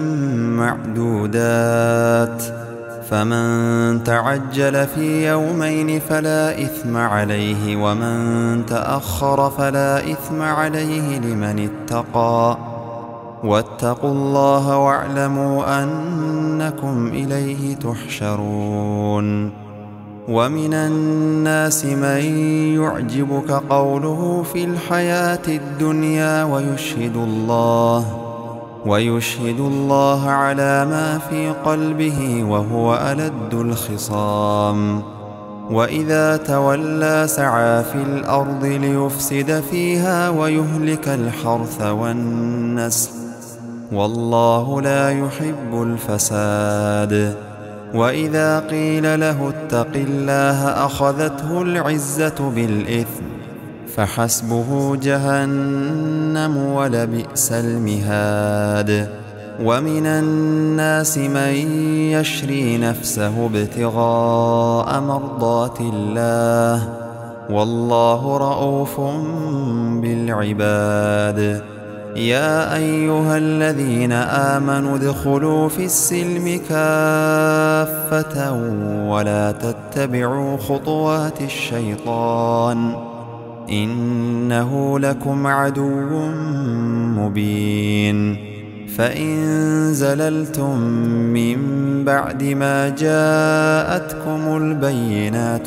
معدودات، فمن تعجل في يومين فلا إثم عليه، ومن تأخر فلا إثم عليه لمن اتقى. واتقوا الله واعلموا أنكم إليه تحشرون. ومن الناس من يعجبك قوله في الحياة الدنيا ويشهد الله على ما في قلبه وهو ألد الخصام. وإذا تولى سعى في الأرض ليفسد فيها ويهلك الحرث والنسل، والله لا يحب الفساد. وإذا قيل له اتق الله أخذته العزة بالإثم، فحسبه جهنم ولبئس المهاد. ومن الناس من يشري نفسه ابتغاء مرضات الله، والله رءوف بالعباد. يا أيها الذين آمنوا ادخلوا في السلم كافة ولا تتبعوا خطوات الشيطان، إنه لكم عدو مبين. فإن زللتم من بعد ما جاءتكم البينات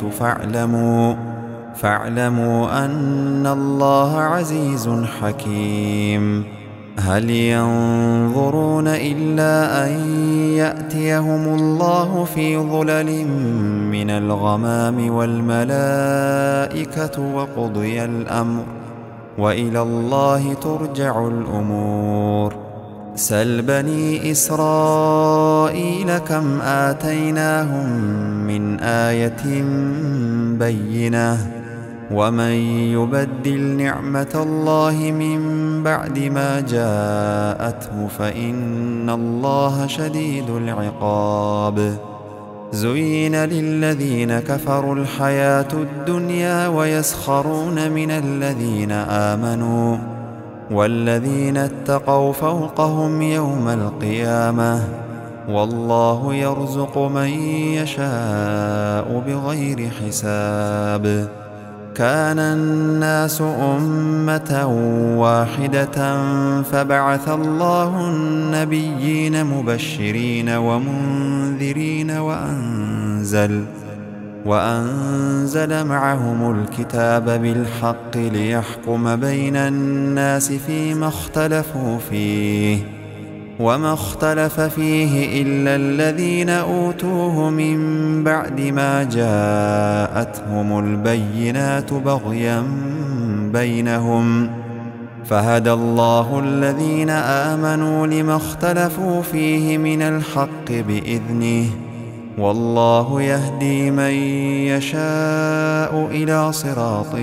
فاعلموا أن الله عزيز حكيم. هل ينظرون إلا أن يأتيهم الله في ظلل من الغمام والملائكة وقضي الأمر، وإلى الله ترجع الأمور. سل بني إسرائيل كم آتيناهم من آية بينة، ومن يبدل نعمة الله من بعد ما جاءته فإن الله شديد العقاب. زين للذين كفروا الحياة الدنيا ويسخرون من الذين آمنوا، والذين اتقوا فوقهم يوم القيامة، والله يرزق من يشاء بغير حساب. كان الناس أمة واحدة فبعث الله النبيين مبشرين ومنذرين وأنزل معهم الكتاب بالحق ليحكم بين الناس فيما اختلفوا فيه، وما اختلف فيه إلا الذين أوتوه من بعد ما جاءتهم البينات بغيا بينهم، فهدى الله الذين آمنوا لما اختلفوا فيه من الحق بإذنه، والله يهدي من يشاء إلى صراط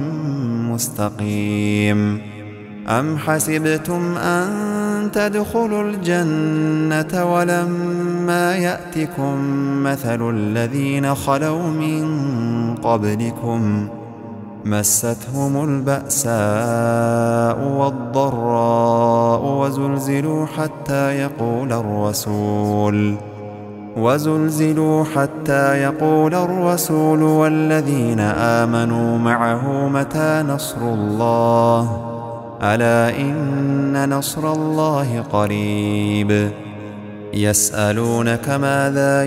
مستقيم. أم حسبتم أن تدخلوا الجنة ولما يأتكم مثل الذين خلوا من قبلكم مستهم البأساء والضراء وزلزلوا حتى يقول الرسول والذين آمنوا معه متى نصر الله، ألا إن نصر الله قريب. يسألونك ماذا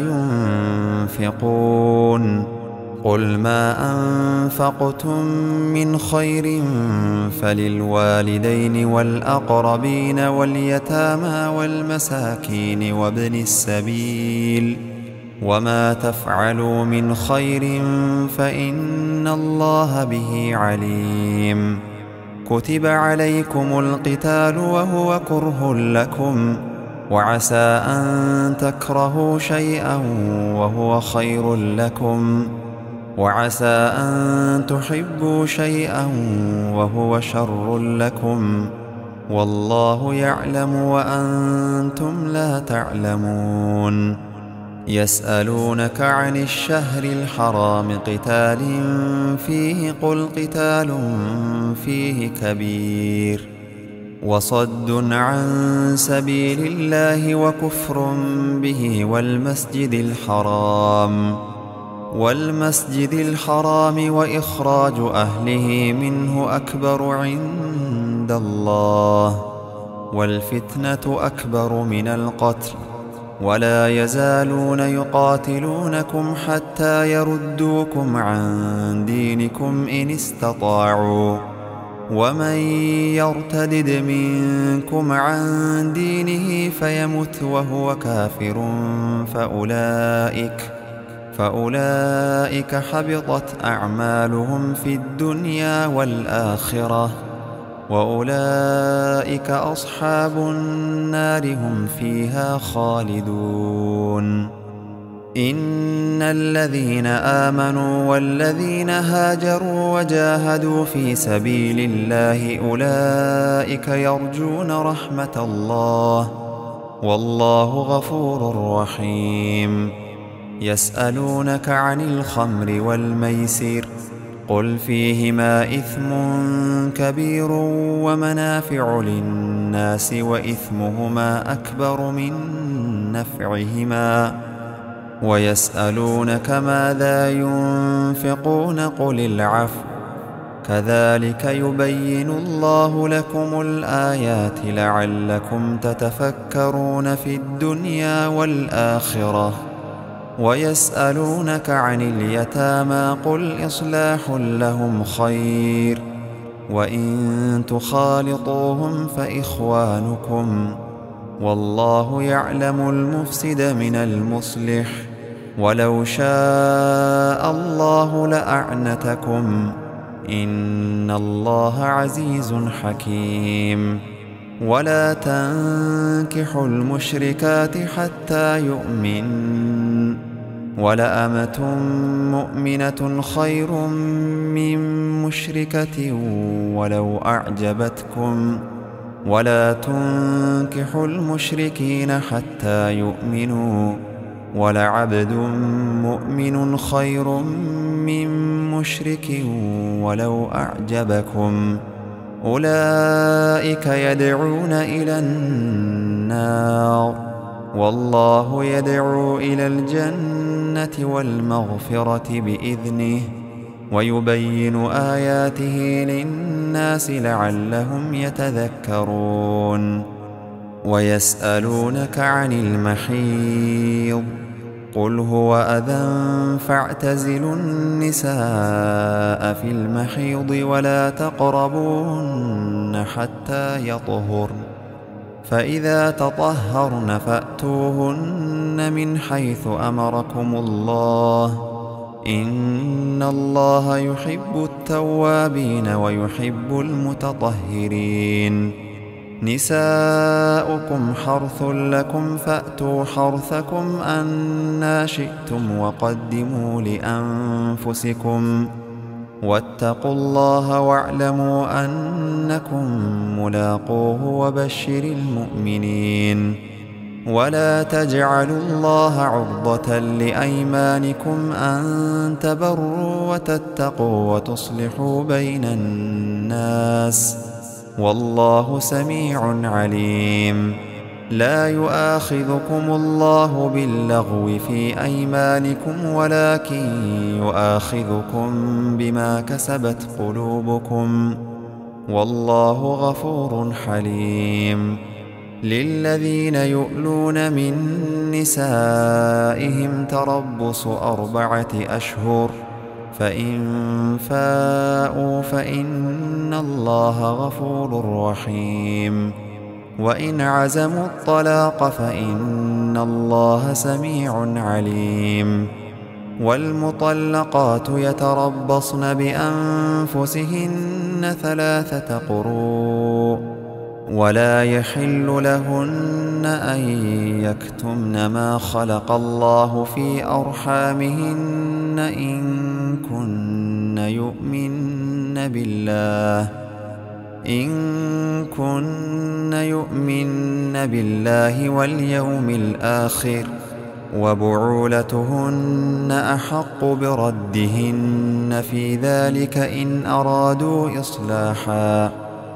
ينفقون، قل ما أنفقتم من خير فللوالدين والأقربين واليتامى والمساكين وابن السبيل، وما تفعلوا من خير فإن الله به عليم. كتب عليكم القتال وهو كره لكم، وعسى أن تكرهوا شيئا وهو خير لكم، وعسى أن تحبوا شيئا وهو شر لكم، والله يعلم وأنتم لا تعلمون. يسألونك عن الشهر الحرام قتال فيه، قل قتال فيه كبير، وصد عن سبيل الله وكفر به والمسجد الحرام وإخراج أهله منه أكبر عند الله، والفتنة أكبر من القتل، ولا يزالون يقاتلونكم حتى يردوكم عن دينكم إن استطاعوا، ومن يرتدد منكم عن دينه فيمت وهو كافر فأولئك حبطت أعمالهم في الدنيا والآخرة، وأولئك أصحاب النار هم فيها خالدون. إن الذين آمنوا والذين هاجروا وجاهدوا في سبيل الله أولئك يرجون رحمة الله، والله غفور رحيم. يسألونك عن الخمر والميسر، قل فيهما إثم كبير ومنافع للناس وإثمهما أكبر من نفعهما، ويسألونك ماذا ينفقون قل العفو، كذلك يبين الله لكم الآيات لعلكم تتفكرون في الدنيا والآخرة. ويسألونك عن اليتامى قل إصلاح لهم خير، وإن تخالطوهم فإخوانكم، والله يعلم المفسد من المصلح، ولو شاء الله لأعنتكم، إن الله عزيز حكيم. ولا تنكحوا المشركات حتى يؤمنن، ولأمة مؤمنة خير من مشركة ولو أعجبتكم، ولا تنكحوا المشركين حتى يؤمنوا، ولعبد مؤمن خير من مشرك ولو أعجبكم، أولئك يدعون إلى النار، والله يدعو إلى الجنة والمغفرة بإذنه، ويبين آياته للناس لعلهم يتذكرون. ويسألونك عن المحيض، قل هو أذى فاعتزلوا النساء في المحيض ولا تقربوهن حتى يطهرن، فإذا تطهرن فأتوهن من حيث أمركم الله، إن الله يحب التوابين ويحب المتطهرين. نساؤكم حرث لكم فأتوا حرثكم أنى شئتم وقدموا لأنفسكم، واتقوا الله واعلموا أنكم ملاقوه وبشر المؤمنين. ولا تجعلوا الله عرضة لأيمانكم أن تبروا وتتقوا وتصلحوا بين الناس، والله سميع عليم. لا يؤاخذكم الله باللغو في أيمانكم ولكن يؤاخذكم بما كسبت قلوبكم، والله غفور حليم. للذين يؤلون من نسائهم تربص 4 أشهر، فإن فاءوا فإن الله غفور رحيم، وإن عزموا الطلاق فإن الله سميع عليم. والمطلقات يتربصن بأنفسهن 3 قروء، ولا يحل لهن أن يكتمن ما خلق الله في أرحامهن إن كن يؤمن بالله واليوم الآخر، وبعولتهن أحق بردهن في ذلك إن أرادوا إصلاحا،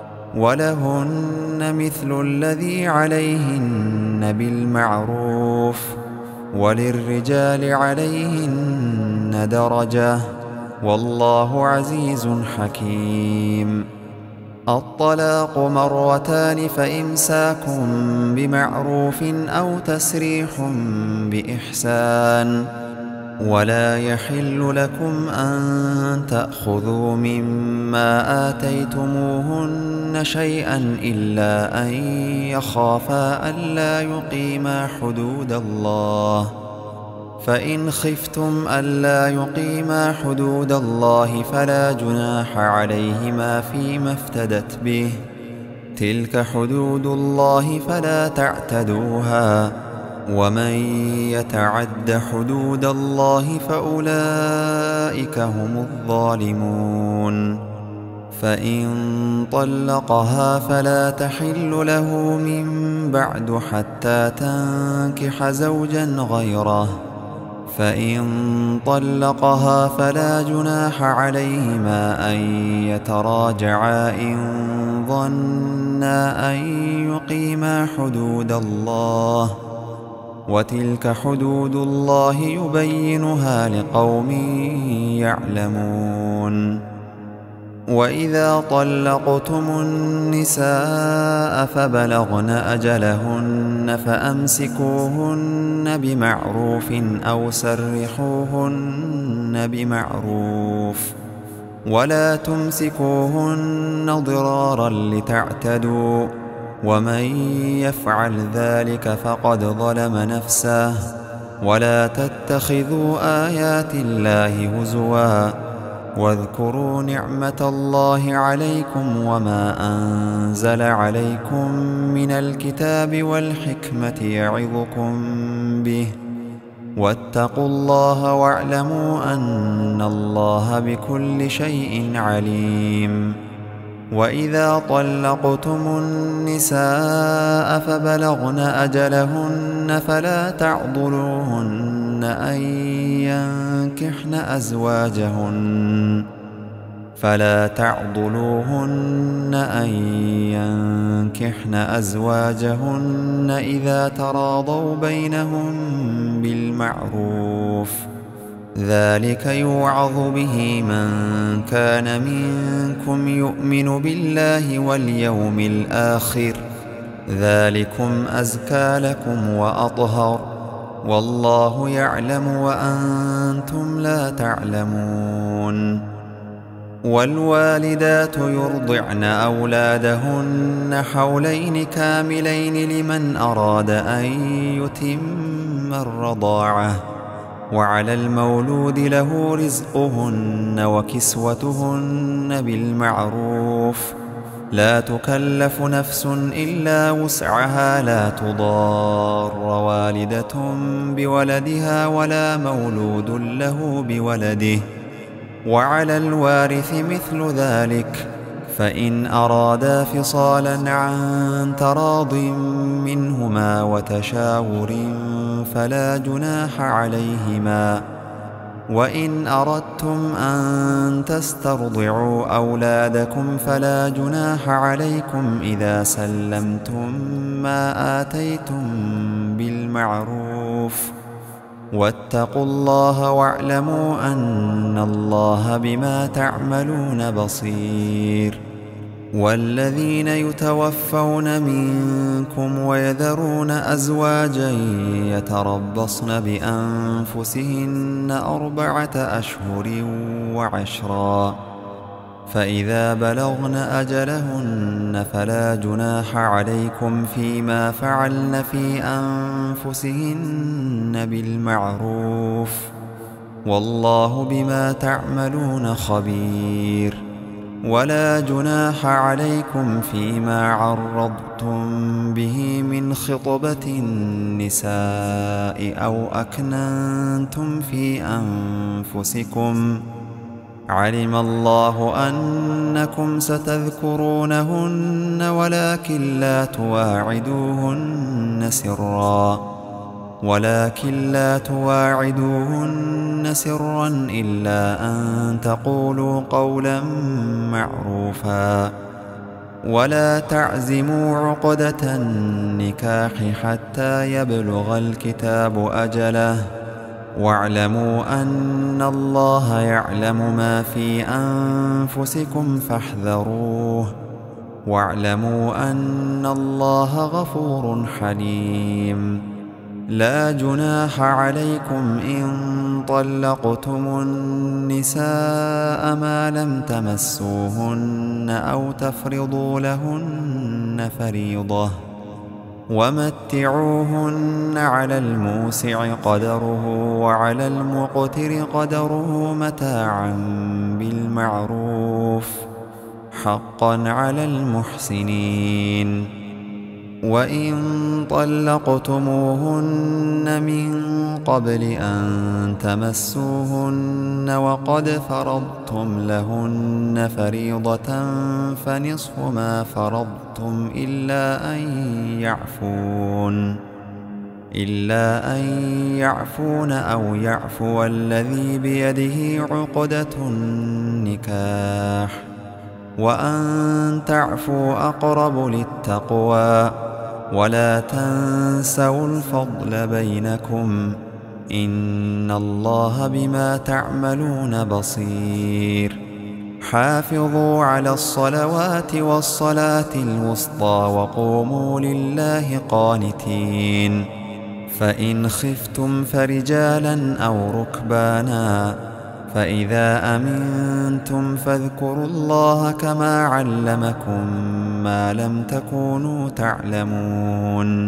ولهن مثل الذي عليهن بالمعروف، وللرجال عليهن درجة، والله عزيز حكيم. الطلاق 2 فإمساك بمعروف أو تسريح بإحسان، ولا يحل لكم أن تأخذوا مما آتيتموهن شيئا إلا أن يخافا ألا يقيما حدود الله، فإن خفتم ألا يقيما حدود الله فلا جناح عليهما فيما افتدت به، تلك حدود الله فلا تعتدوها، ومن يتعد حدود الله فأولئك هم الظالمون. فإن طلقها فلا تحل له من بعد حتى تنكح زوجا غيره، فإن طلقها فلا جناح عليهما أن يتراجعا إن ظنا أن يقيما حدود الله، وتلك حدود الله يبينها لقوم يعلمون. وإذا طلقتم النساء فبلغن أجلهن فأمسكوهن بمعروف أو سرحوهن بمعروف، ولا تمسكوهن ضرارا لتعتدوا، ومن يفعل ذلك فقد ظلم نفسه. ولا تتخذوا آيات الله هزوا، واذكروا نعمة الله عليكم وما أنزل عليكم من الكتاب والحكمة يعظكم به، واتقوا الله واعلموا أن الله بكل شيء عليم. وإذا طلقتم النساء فبلغن أجلهن فلا تعضلوهن أن ينكحن أزواجهن إذا تراضوا بينهم بالمعروف، ذلك يوعظ به من كان منكم يؤمن بالله واليوم الآخر، ذلكم أزكى لكم وأطهر، والله يعلم وأنتم لا تعلمون. والوالدات يرضعن أولادهن حولين كاملين لمن أراد أن يتم الرضاعة، وعلى المولود له رزقهن وكسوتهن بالمعروف، لا تكلف نفس إلا وسعها، لا تضار والدة بولدها ولا مولود له بولده، وعلى الوارث مثل ذلك، فإن أرادا فصالا عن تراض منهما وتشاور فلا جناح عليهما. وإن أردتم أن تسترضعوا أولادكم فلا جناح عليكم إذا سلمتم ما آتيتم بالمعروف، واتقوا الله واعلموا أن الله بما تعملون بصير. والذين يتوفون منكم ويذرون أزواجا يتربصن بأنفسهن 4 أشهر وعشرا، فإذا بلغن أجلهن فلا جناح عليكم فيما فعلن في أنفسهن بالمعروف، والله بما تعملون خبير. ولا جناح عليكم فيما عرضتم به من خطبة النساء أو أكننتم في أنفسكم، علم الله أنكم ستذكرونهن ولكن لا تواعدوهن سرا إلا أن تقولوا قولا معروفا، ولا تعزموا عقدة النكاح حتى يبلغ الكتاب أجله، واعلموا أن الله يعلم ما في أنفسكم فاحذروه، واعلموا أن الله غفور حليم. لا جناح عليكم إن طلقتم النساء ما لم تمسوهن أو تفرضوا لهن فريضة، ومتعوهن على الموسع قدره وعلى المقتر قدره متاعا بالمعروف حقا على المحسنين. وإن طلقتموهن من قبل أن تمسوهن وقد فرضتم لهن فريضة فنصف ما فرضتم إلا أن يعفون أو يعفو الذي بيده عقدة النكاح، وأن تعفوا أقرب للتقوى، ولا تنسوا الفضل بينكم إن الله بما تعملون بصير. حافظوا على الصلوات والصلاة الوسطى وقوموا لله قانتين. فإن خفتم فرجالا أو ركبانا فإذا أمنتم فاذكروا الله كما علمكم ما لم تكونوا تعلمون.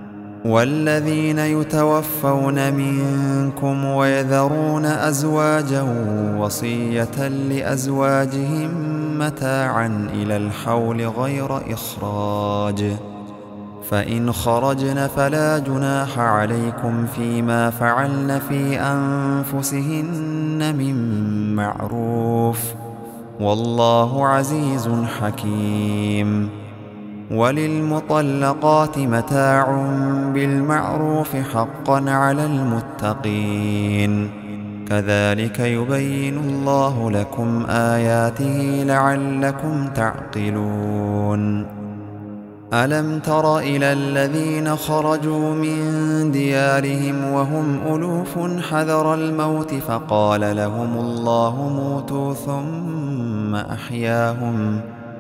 والذين يتوفون منكم ويذرون أزواجا وصية لأزواجهم متاعا إلى الحول غير إخراج، فإن خرجن فلا جناح عليكم فيما فعلن في أنفسهن من معروف، والله عزيز حكيم. وللمطلقات متاع بالمعروف حقا على المتقين، كذلك يبين الله لكم آياته لعلكم تعقلون. ألم تر إلى الذين خرجوا من ديارهم وهم ألوف حذر الموت فقال لهم الله موتوا ثم أحياهم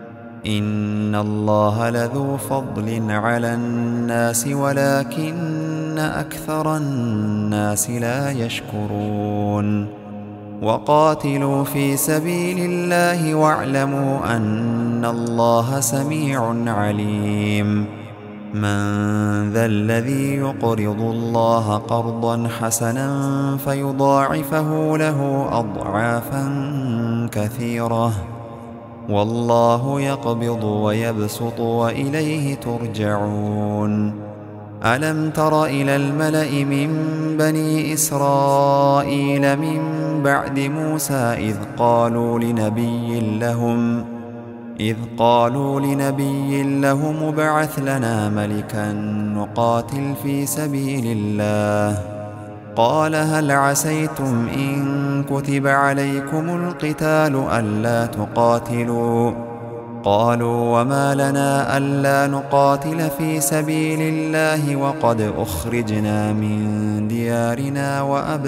إن الله لذو فضل على الناس ولكن أكثر الناس لا يشكرون. وقاتلوا في سبيل الله واعلموا أن الله سميع عليم. من ذا الذي يقرض الله قرضا حسنا فيضاعفه له أضعافا كثيرة والله يقبض ويبسط وإليه ترجعون. ألم تر إلى الملأ من بني إسرائيل من بعد موسى إذ قالوا لنبي لهم ابعث لنا ملكا نقاتل في سبيل الله قال هل عسيتم إن كتب عليكم القتال ألا تقاتلوا قالوا وما لنا ألا نقاتل في سبيل الله وقد أخرجنا من ديارنا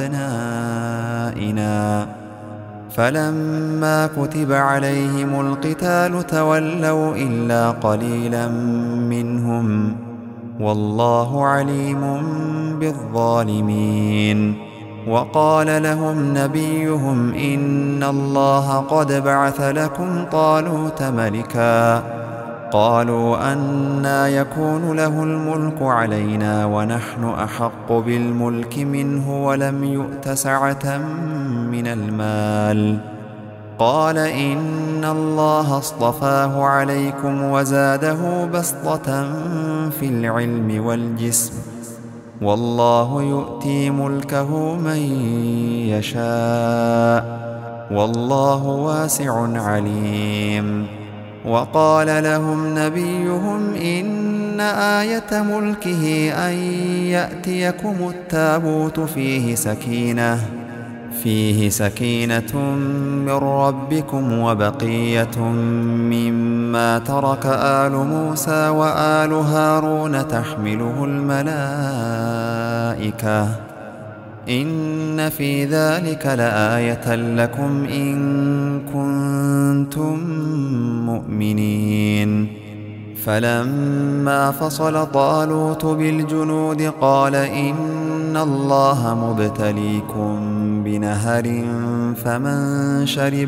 وأبنائنا فلما كتب عليهم القتال تولوا إلا قليلا منهم والله عليم بالظالمين. وقال لهم نبيهم إن الله قد بعث لكم طالوت ملكا قالوا أنى يكون له الملك علينا ونحن أحق بالملك منه ولم يؤت سعة من المال قال إن الله اصطفاه عليكم وزاده بسطة في العلم والجسم والله يؤتي ملكه من يشاء والله واسع عليم. وقال لهم نبيهم إن آية ملكه أن يأتيكم التابوت فيه سكينة من ربكم وبقية مما ترك آل موسى وآل هارون تحمله الملائكة إن في ذلك لآية لكم إن كنتم مؤمنين. فلما فصل طالوت بالجنود قال إن الله مبتليكم بنهر فمن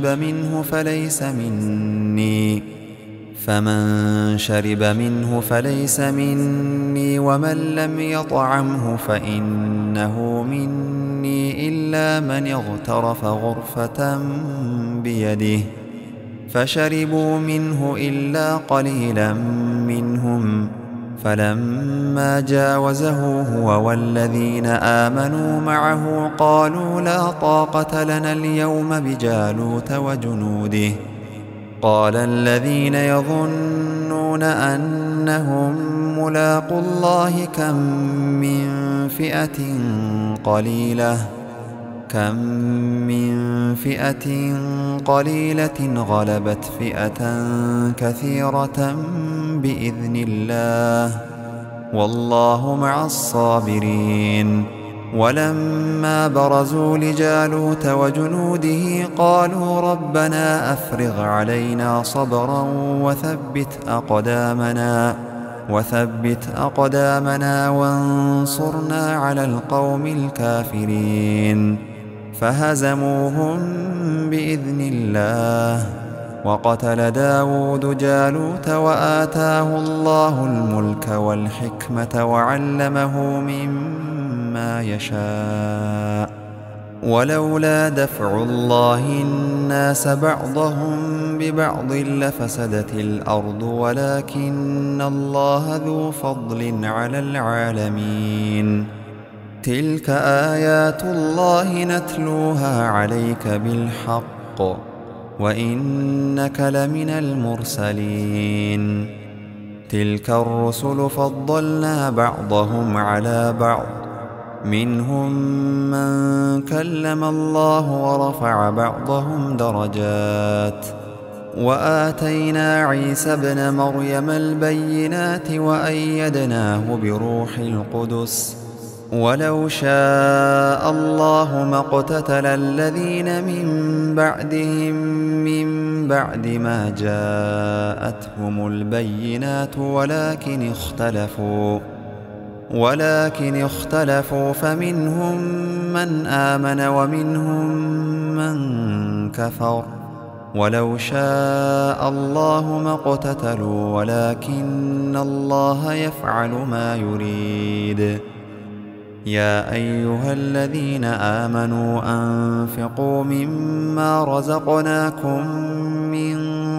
شرب منه فليس مني ومن لم يطعمه فإنه مني إلا من اغترف غرفة بيده فشربوا منه إلا قليلا منهم فلما جاوزه هو والذين آمنوا معه قالوا لا طاقة لنا اليوم بجالوت وجنوده قال الذين يظنون أنهم ملاقو الله كم من فئة قليلة غلبت فئة كثيرة بإذن الله والله مع الصابرين ولما برزوا لجالوت وجنوده قالوا ربنا أفرغ علينا صبرا وثبت أقدامنا وانصرنا على القوم الكافرين فهزموهم بإذن الله وقتل داود جالوت وآتاه الله الملك والحكمة وعلمه مما يشاء ولولا دفع الله الناس بعضهم ببعض لفسدت الأرض ولكن الله ذو فضل على العالمين تلك آيات الله نتلوها عليك بالحق وإنك لمن المرسلين تلك الرسل فضلنا بعضهم على بعض منهم من كلم الله ورفع بعضهم درجات وآتينا عيسى ابن مريم البينات وأيدناه بروح القدس ولو شاء الله ما اقتتل الذين من بعدهم من بعد ما جاءتهم البينات ولكن اختلفوا فمنهم من آمن ومنهم من كفر ولو شاء الله ما اقتتلوا ولكن الله يفعل ما يريد يا أيها الذين آمنوا أنفقوا مما رزقناكم من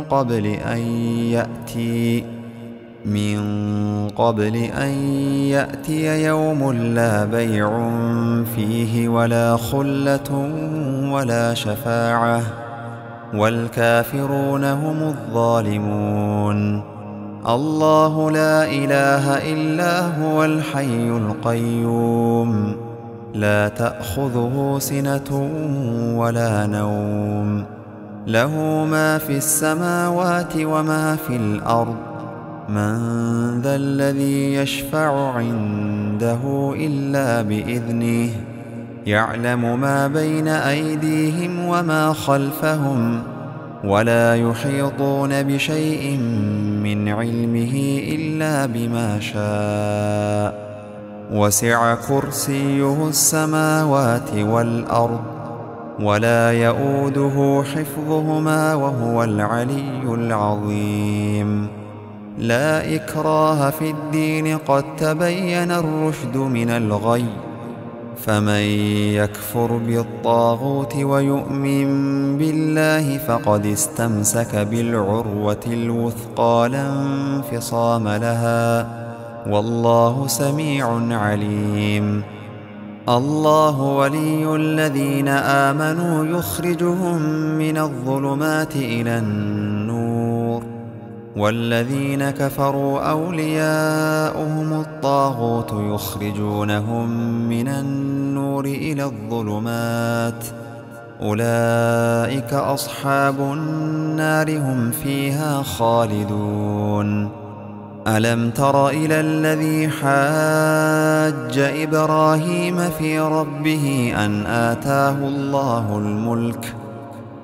قبل أن يأتي يوم لا بيع فيه ولا خلة ولا شفاعة والكافرون هم الظالمون الله لا إله إلا هو الحي القيوم لا تأخذه سنة ولا نوم له ما في السماوات وما في الأرض من ذا الذي يشفع عنده إلا بإذنه يعلم ما بين أيديهم وما خلفهم ولا يحيطون بشيء من علمه إلا بما شاء وسع كرسيه السماوات والأرض ولا يؤوده حفظهما وهو العلي العظيم لا إكراه في الدين قد تبين الرشد من الغي فمن يكفر بالطاغوت ويؤمن بالله فقد استمسك بالعروة الوثقى لا انفصام لها والله سميع عليم الله ولي الذين آمنوا يخرجهم من الظلمات إلى النور والذين كفروا أولياؤهم الطاغوت يخرجونهم من النور إلى الظلمات أولئك أصحاب النار هم فيها خالدون ألم تر إلى الذي حاج إبراهيم في ربه أن آتاه الله الملك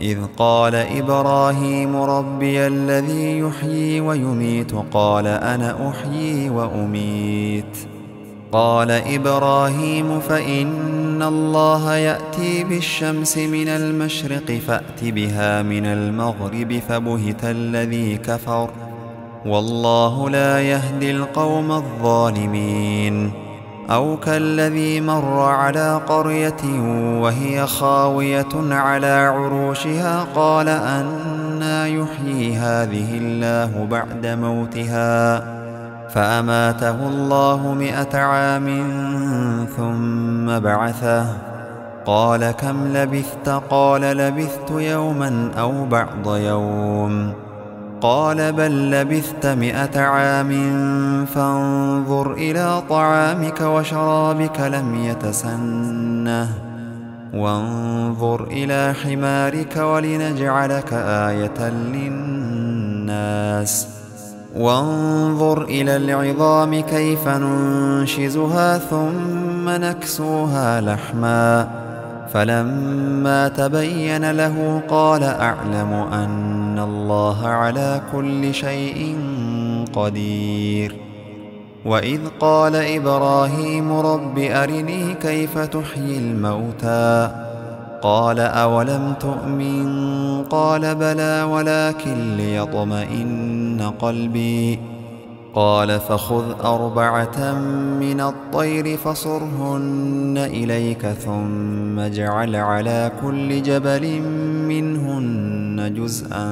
إذ قال إبراهيم ربي الذي يحيي ويميت قال أنا أحيي وأميت. قال إبراهيم فإن الله يأتي بالشمس من المشرق فأت بها من المغرب فبهت الذي كفر والله لا يهدي القوم الظالمين. أو كالذي مر على قرية وهي خاوية على عروشها قال أنى يحيي هذه الله بعد موتها فأماته الله 100 عام ثم بعثه قال كم لبثت قال لبثت يوما أو بعض يوم قال بل لبثت 100 عام فانظر إلى طعامك وشرابك لم يتسنه وانظر إلى حمارك ولنجعلك آية للناس وانظر إلى العظام كيف ننشزها ثم نكسوها لحما فلما تبين له قال أعلم أن الله على كل شيء قدير. وإذ قال إبراهيم رب أرني كيف تحيي الموتى قال أولم تؤمن قال بلى ولكن ليطمئن قلبي قال فخذ 4 من الطير فصرهن إليك ثم اجعل على كل جبل منهن جزءا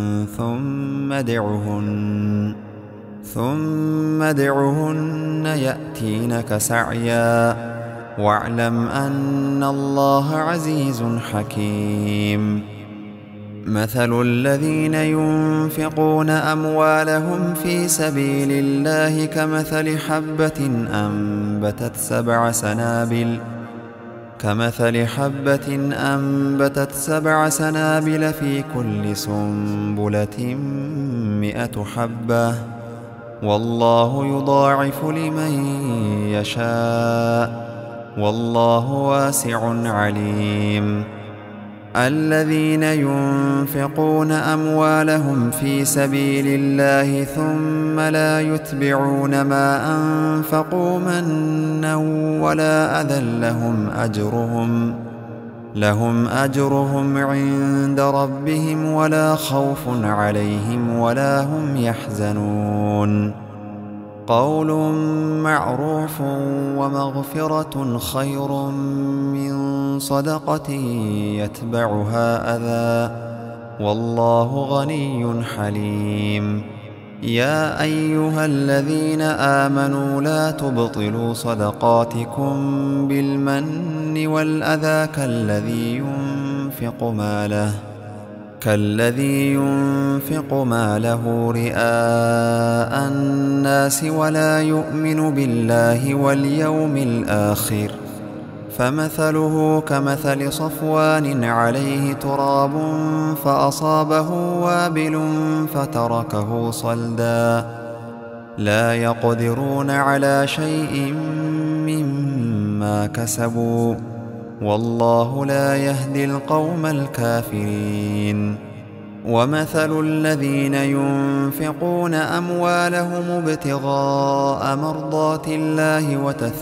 ثم ادعهن يأتينك سعيا واعلم أن الله عزيز حكيم. مثل الذين ينفقون أموالهم في سبيل الله كمثل حبة أنبتت 7 سنابل في كل سنبلة 100 حبة والله يضاعف لمن يشاء والله واسع عليم. الذين ينفقون أموالهم في سبيل الله ثم لا يتبعون ما أنفقوا منا ولا أذى لهم أجرهم عند ربهم ولا خوف عليهم ولا هم يحزنون. قول معروف ومغفرة خير من صدقة يتبعها أذى والله غني حليم. يا أيها الذين آمنوا لا تبطلوا صدقاتكم بالمن والأذى كالذي ينفق ماله رئاء الناس ولا يؤمن بالله واليوم الآخر فمثله كمثل صفوان عليه تراب فأصابه وابل فتركه صلدا لا يقدرون على شيء مما كسبوا والله لا يهدي القوم الكافرين. ومثل الذين ينفقون أموالهم ابتغاء مرضات الله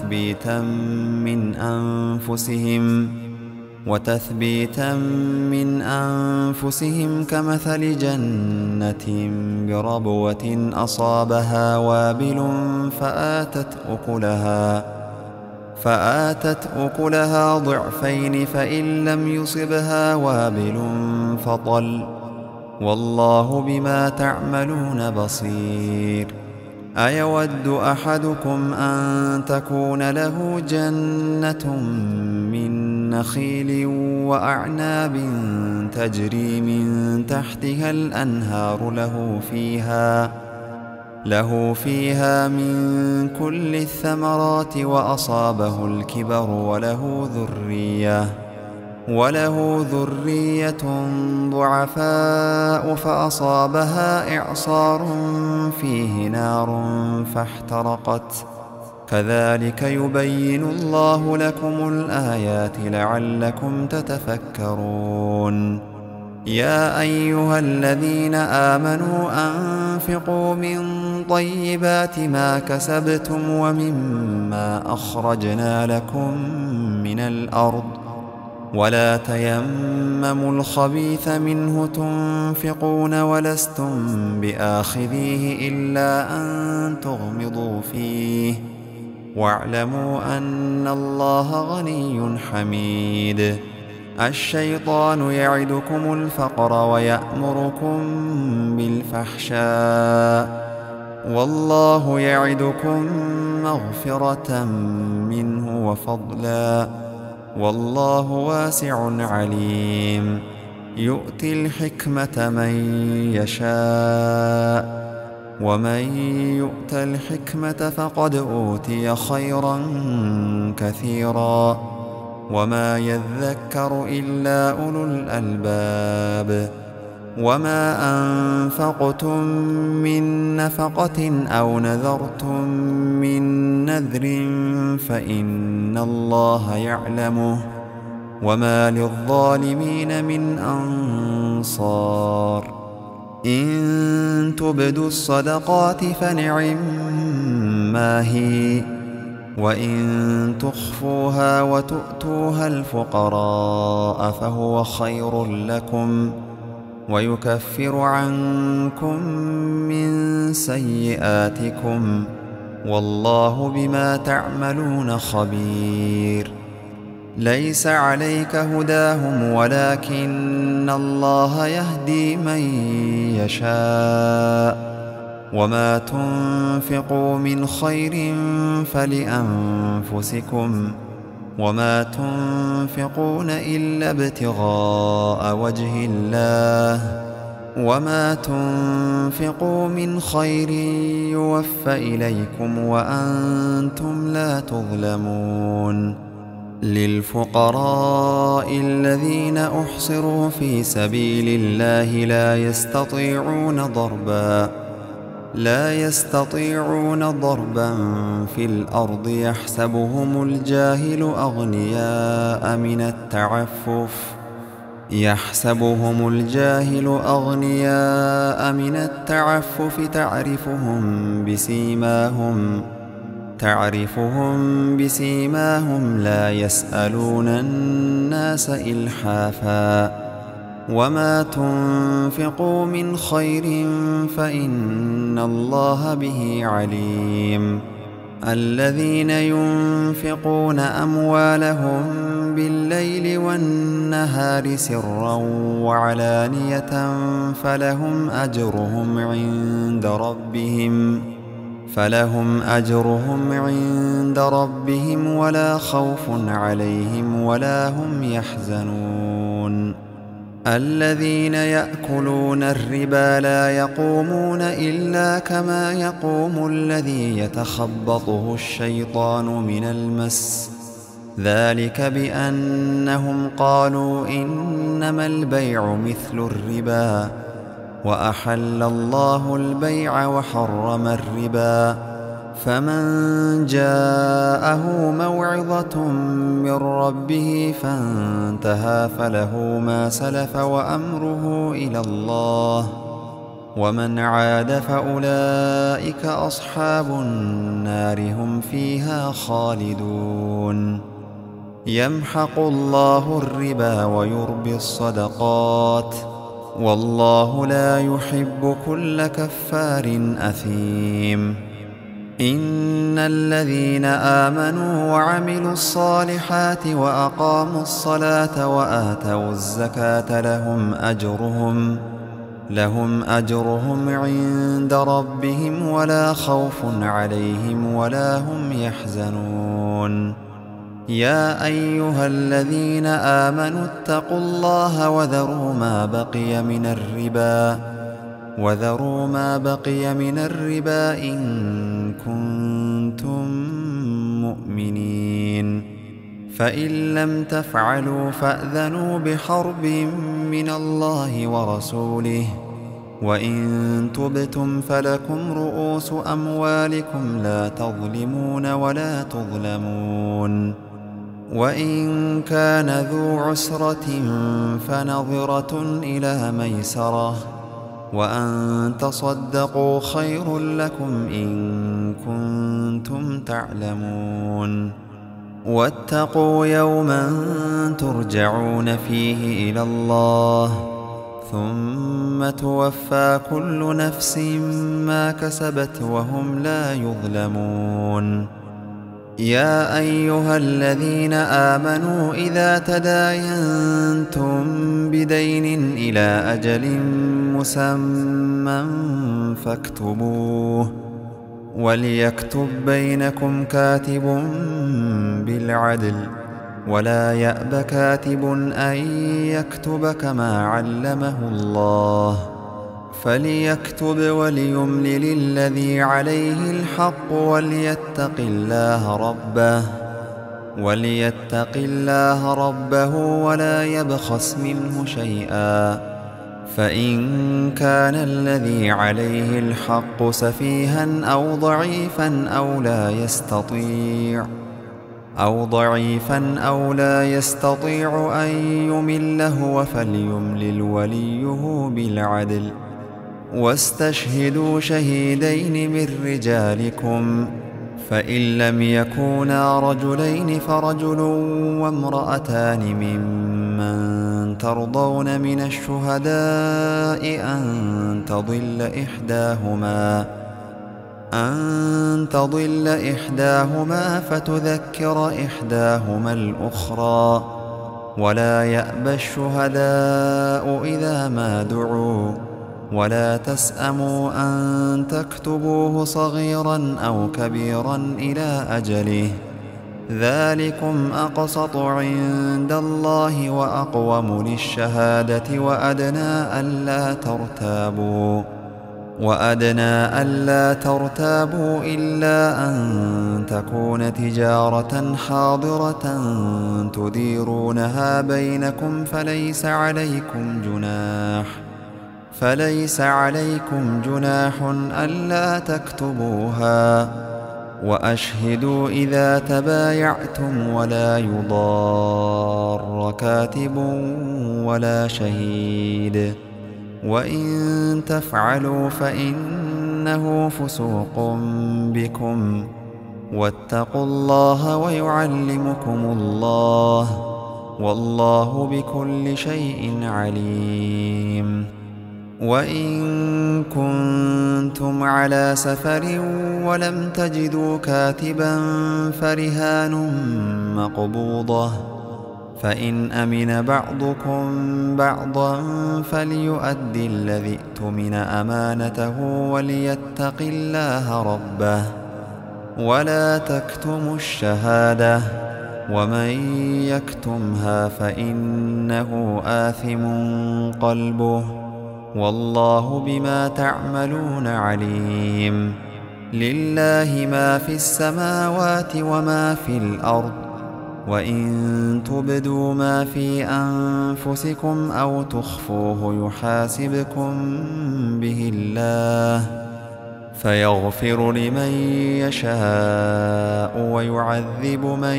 وتثبيتا من أنفسهم كمثل جنة بربوة أصابها وابل فآتت أكلها ضعفين فإن لم يصبها وابل فطل والله بما تعملون بصير. أيود أحدكم أن تكون له جنة من نخيل وأعناب تجري من تحتها الأنهار له فيها من كل الثمرات وأصابه الكبر وله ذرية ضعفاء فأصابها إعصار فيه نار فاحترقت كذلك يبين الله لكم الآيات لعلكم تتفكرون. يا أيها الذين آمنوا أنفقوا من طيبات ما كسبتم ومما أخرجنا لكم من الأرض ولا تيمموا الخبيث منه تنفقون ولستم بآخذيه إلا أن تغمضوا فيه واعلموا أن الله غني حميد. الشيطان يعدكم الفقر ويأمركم بالفحشاء والله يعدكم مغفرة منه وفضلا والله واسع عليم. يؤتي الحكمة من يشاء ومن يؤت الحكمة فقد أوتي خيرا كثيرا وما يذكر إلا أولو الألباب. وما أنفقتم من نفقة أو نذرتم من نذر فإن الله يعلمه وما للظالمين من أنصار. إن تبدوا الصدقات فنعما هي وإن تخفوها وتؤتوها الفقراء فهو خير لكم ويكفر عنكم من سيئاتكم والله بما تعملون خبير. ليس عليك هداهم ولكن الله يهدي من يشاء وما تنفقوا من خير فلأنفسكم وما تنفقون إلا ابتغاء وجه الله وما تنفقوا من خير يوفى إليكم وأنتم لا تظلمون. للفقراء الذين أحصروا في سبيل الله لا يستطيعون ضربا في الأرض يحسبهم الجاهل أغنياء من التعفف تعرفهم بسيماهم لا يسألون الناس إلحافا وما تنفقوا من خير فإن الله به عليم. الذين ينفقون أموالهم بالليل والنهار سرا وعلانية فلهم أجرهم عند ربهم ولا خوف عليهم ولا هم يحزنون. الذين يأكلون الربا لا يقومون إلا كما يقوم الذي يتخبطه الشيطان من المس ذلك بأنهم قالوا إنما البيع مثل الربا وأحل الله البيع وحرم الربا فمن جاءه موعظة من ربه فانتهى فله ما سلف وأمره إلى الله ومن عاد فأولئك أصحاب النار هم فيها خالدون. يمحق الله الربا ويربي الصدقات والله لا يحب كل كفار أثيم. إن الذين آمنوا وعملوا الصالحات وأقاموا الصلاة وآتوا الزكاة لهم أجرهم عند ربهم ولا خوف عليهم ولا هم يحزنون. يا أيها الذين آمنوا اتقوا الله وذروا ما بقي من الربا إن كنتم مؤمنين فإن لم تفعلوا فأذنوا بحرب من الله ورسوله وإن تبتم فلكم رؤوس أموالكم لا تظلمون ولا تظلمون. وإن كان ذو عسرة فنظرة إلى ميسرة وأن تصدقوا خير لكم إن كنتم تعلمون واتقوا يوما ترجعون فيه إلى الله ثم توفى كل نفس ما كسبت وهم لا يظلمون يا أيها الذين آمنوا إذا تداينتم بدين إلى أجل مسمى فاكتبوه وليكتب بينكم كاتب بالعدل ولا يأب كاتب أن يكتب كما علمه الله فليكتب وليملل الذي عليه الحق وليتق الله ربه ولا يبخس منه شيئا فإن كان الذي عليه الحق سفيها أو ضعيفا أو لا يستطيع أن يمله فليملل وليه بالعدل واستشهدوا شهيدين من رجالكم فإن لم يكونا رجلين فرجل وامرأتان ممن ترضون من الشهداء أن تضل إحداهما فتذكر إحداهما الأخرى ولا يأبى الشهداء إذا ما دعوا ولا تسأموا أن تكتبوه صغيرا أو كبيرا إلى أجله ذلكم أقسط عند الله وأقوم للشهادة وأدنى ألا ترتابوا إلا أن تكون تجارة حاضرة تديرونها بينكم فليس عليكم جناح ألا تكتبوها وأشهدوا إذا تبايعتم ولا يضار كاتب ولا شهيد وإن تفعلوا فإنه فسوق بكم واتقوا الله ويعلمكم الله والله بكل شيء عليم وإن كنتم على سفر ولم تجدوا كاتبا فرهان مقبوضة فإن أمن بعضكم بعضا فليؤدي الذي اؤتمن أمانته وليتق الله ربه ولا تكتموا الشهادة ومن يكتمها فإنه آثم قلبه والله بما تعملون عليم لله ما في السماوات وما في الأرض وإن تبدوا ما في أنفسكم أو تخفوه يحاسبكم به الله فيغفر لمن يشاء ويعذب من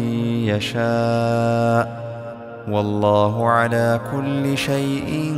يشاء والله على كل شيء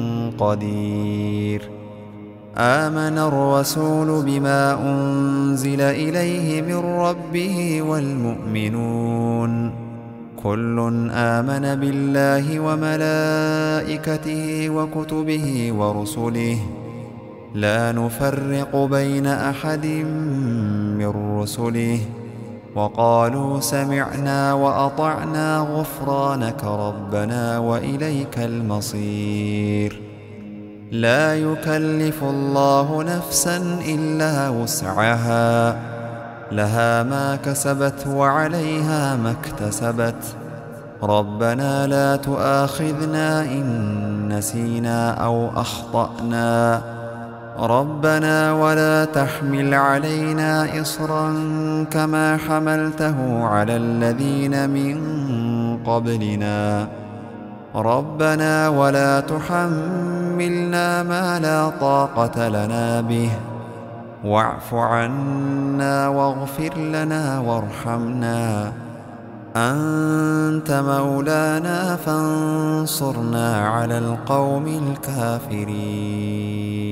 قدير آمن الرسول بما أنزل إليه من ربه والمؤمنون كل آمن بالله وملائكته وكتبه ورسله لا نفرق بين أحد من رسله وقالوا سمعنا وأطعنا غفرانك ربنا وإليك المصير لا يكلف الله نفسا إلا وسعها لها ما كسبت وعليها ما اكتسبت ربنا لا تؤاخذنا إن نسينا أو أخطأنا ربنا ولا تحمل علينا إصرا كما حملته على الذين من قبلنا ربنا ولا تحملنا ما لا طاقة لنا به واعف عنا واغفر لنا وارحمنا أنت مولانا فانصرنا على القوم الكافرين.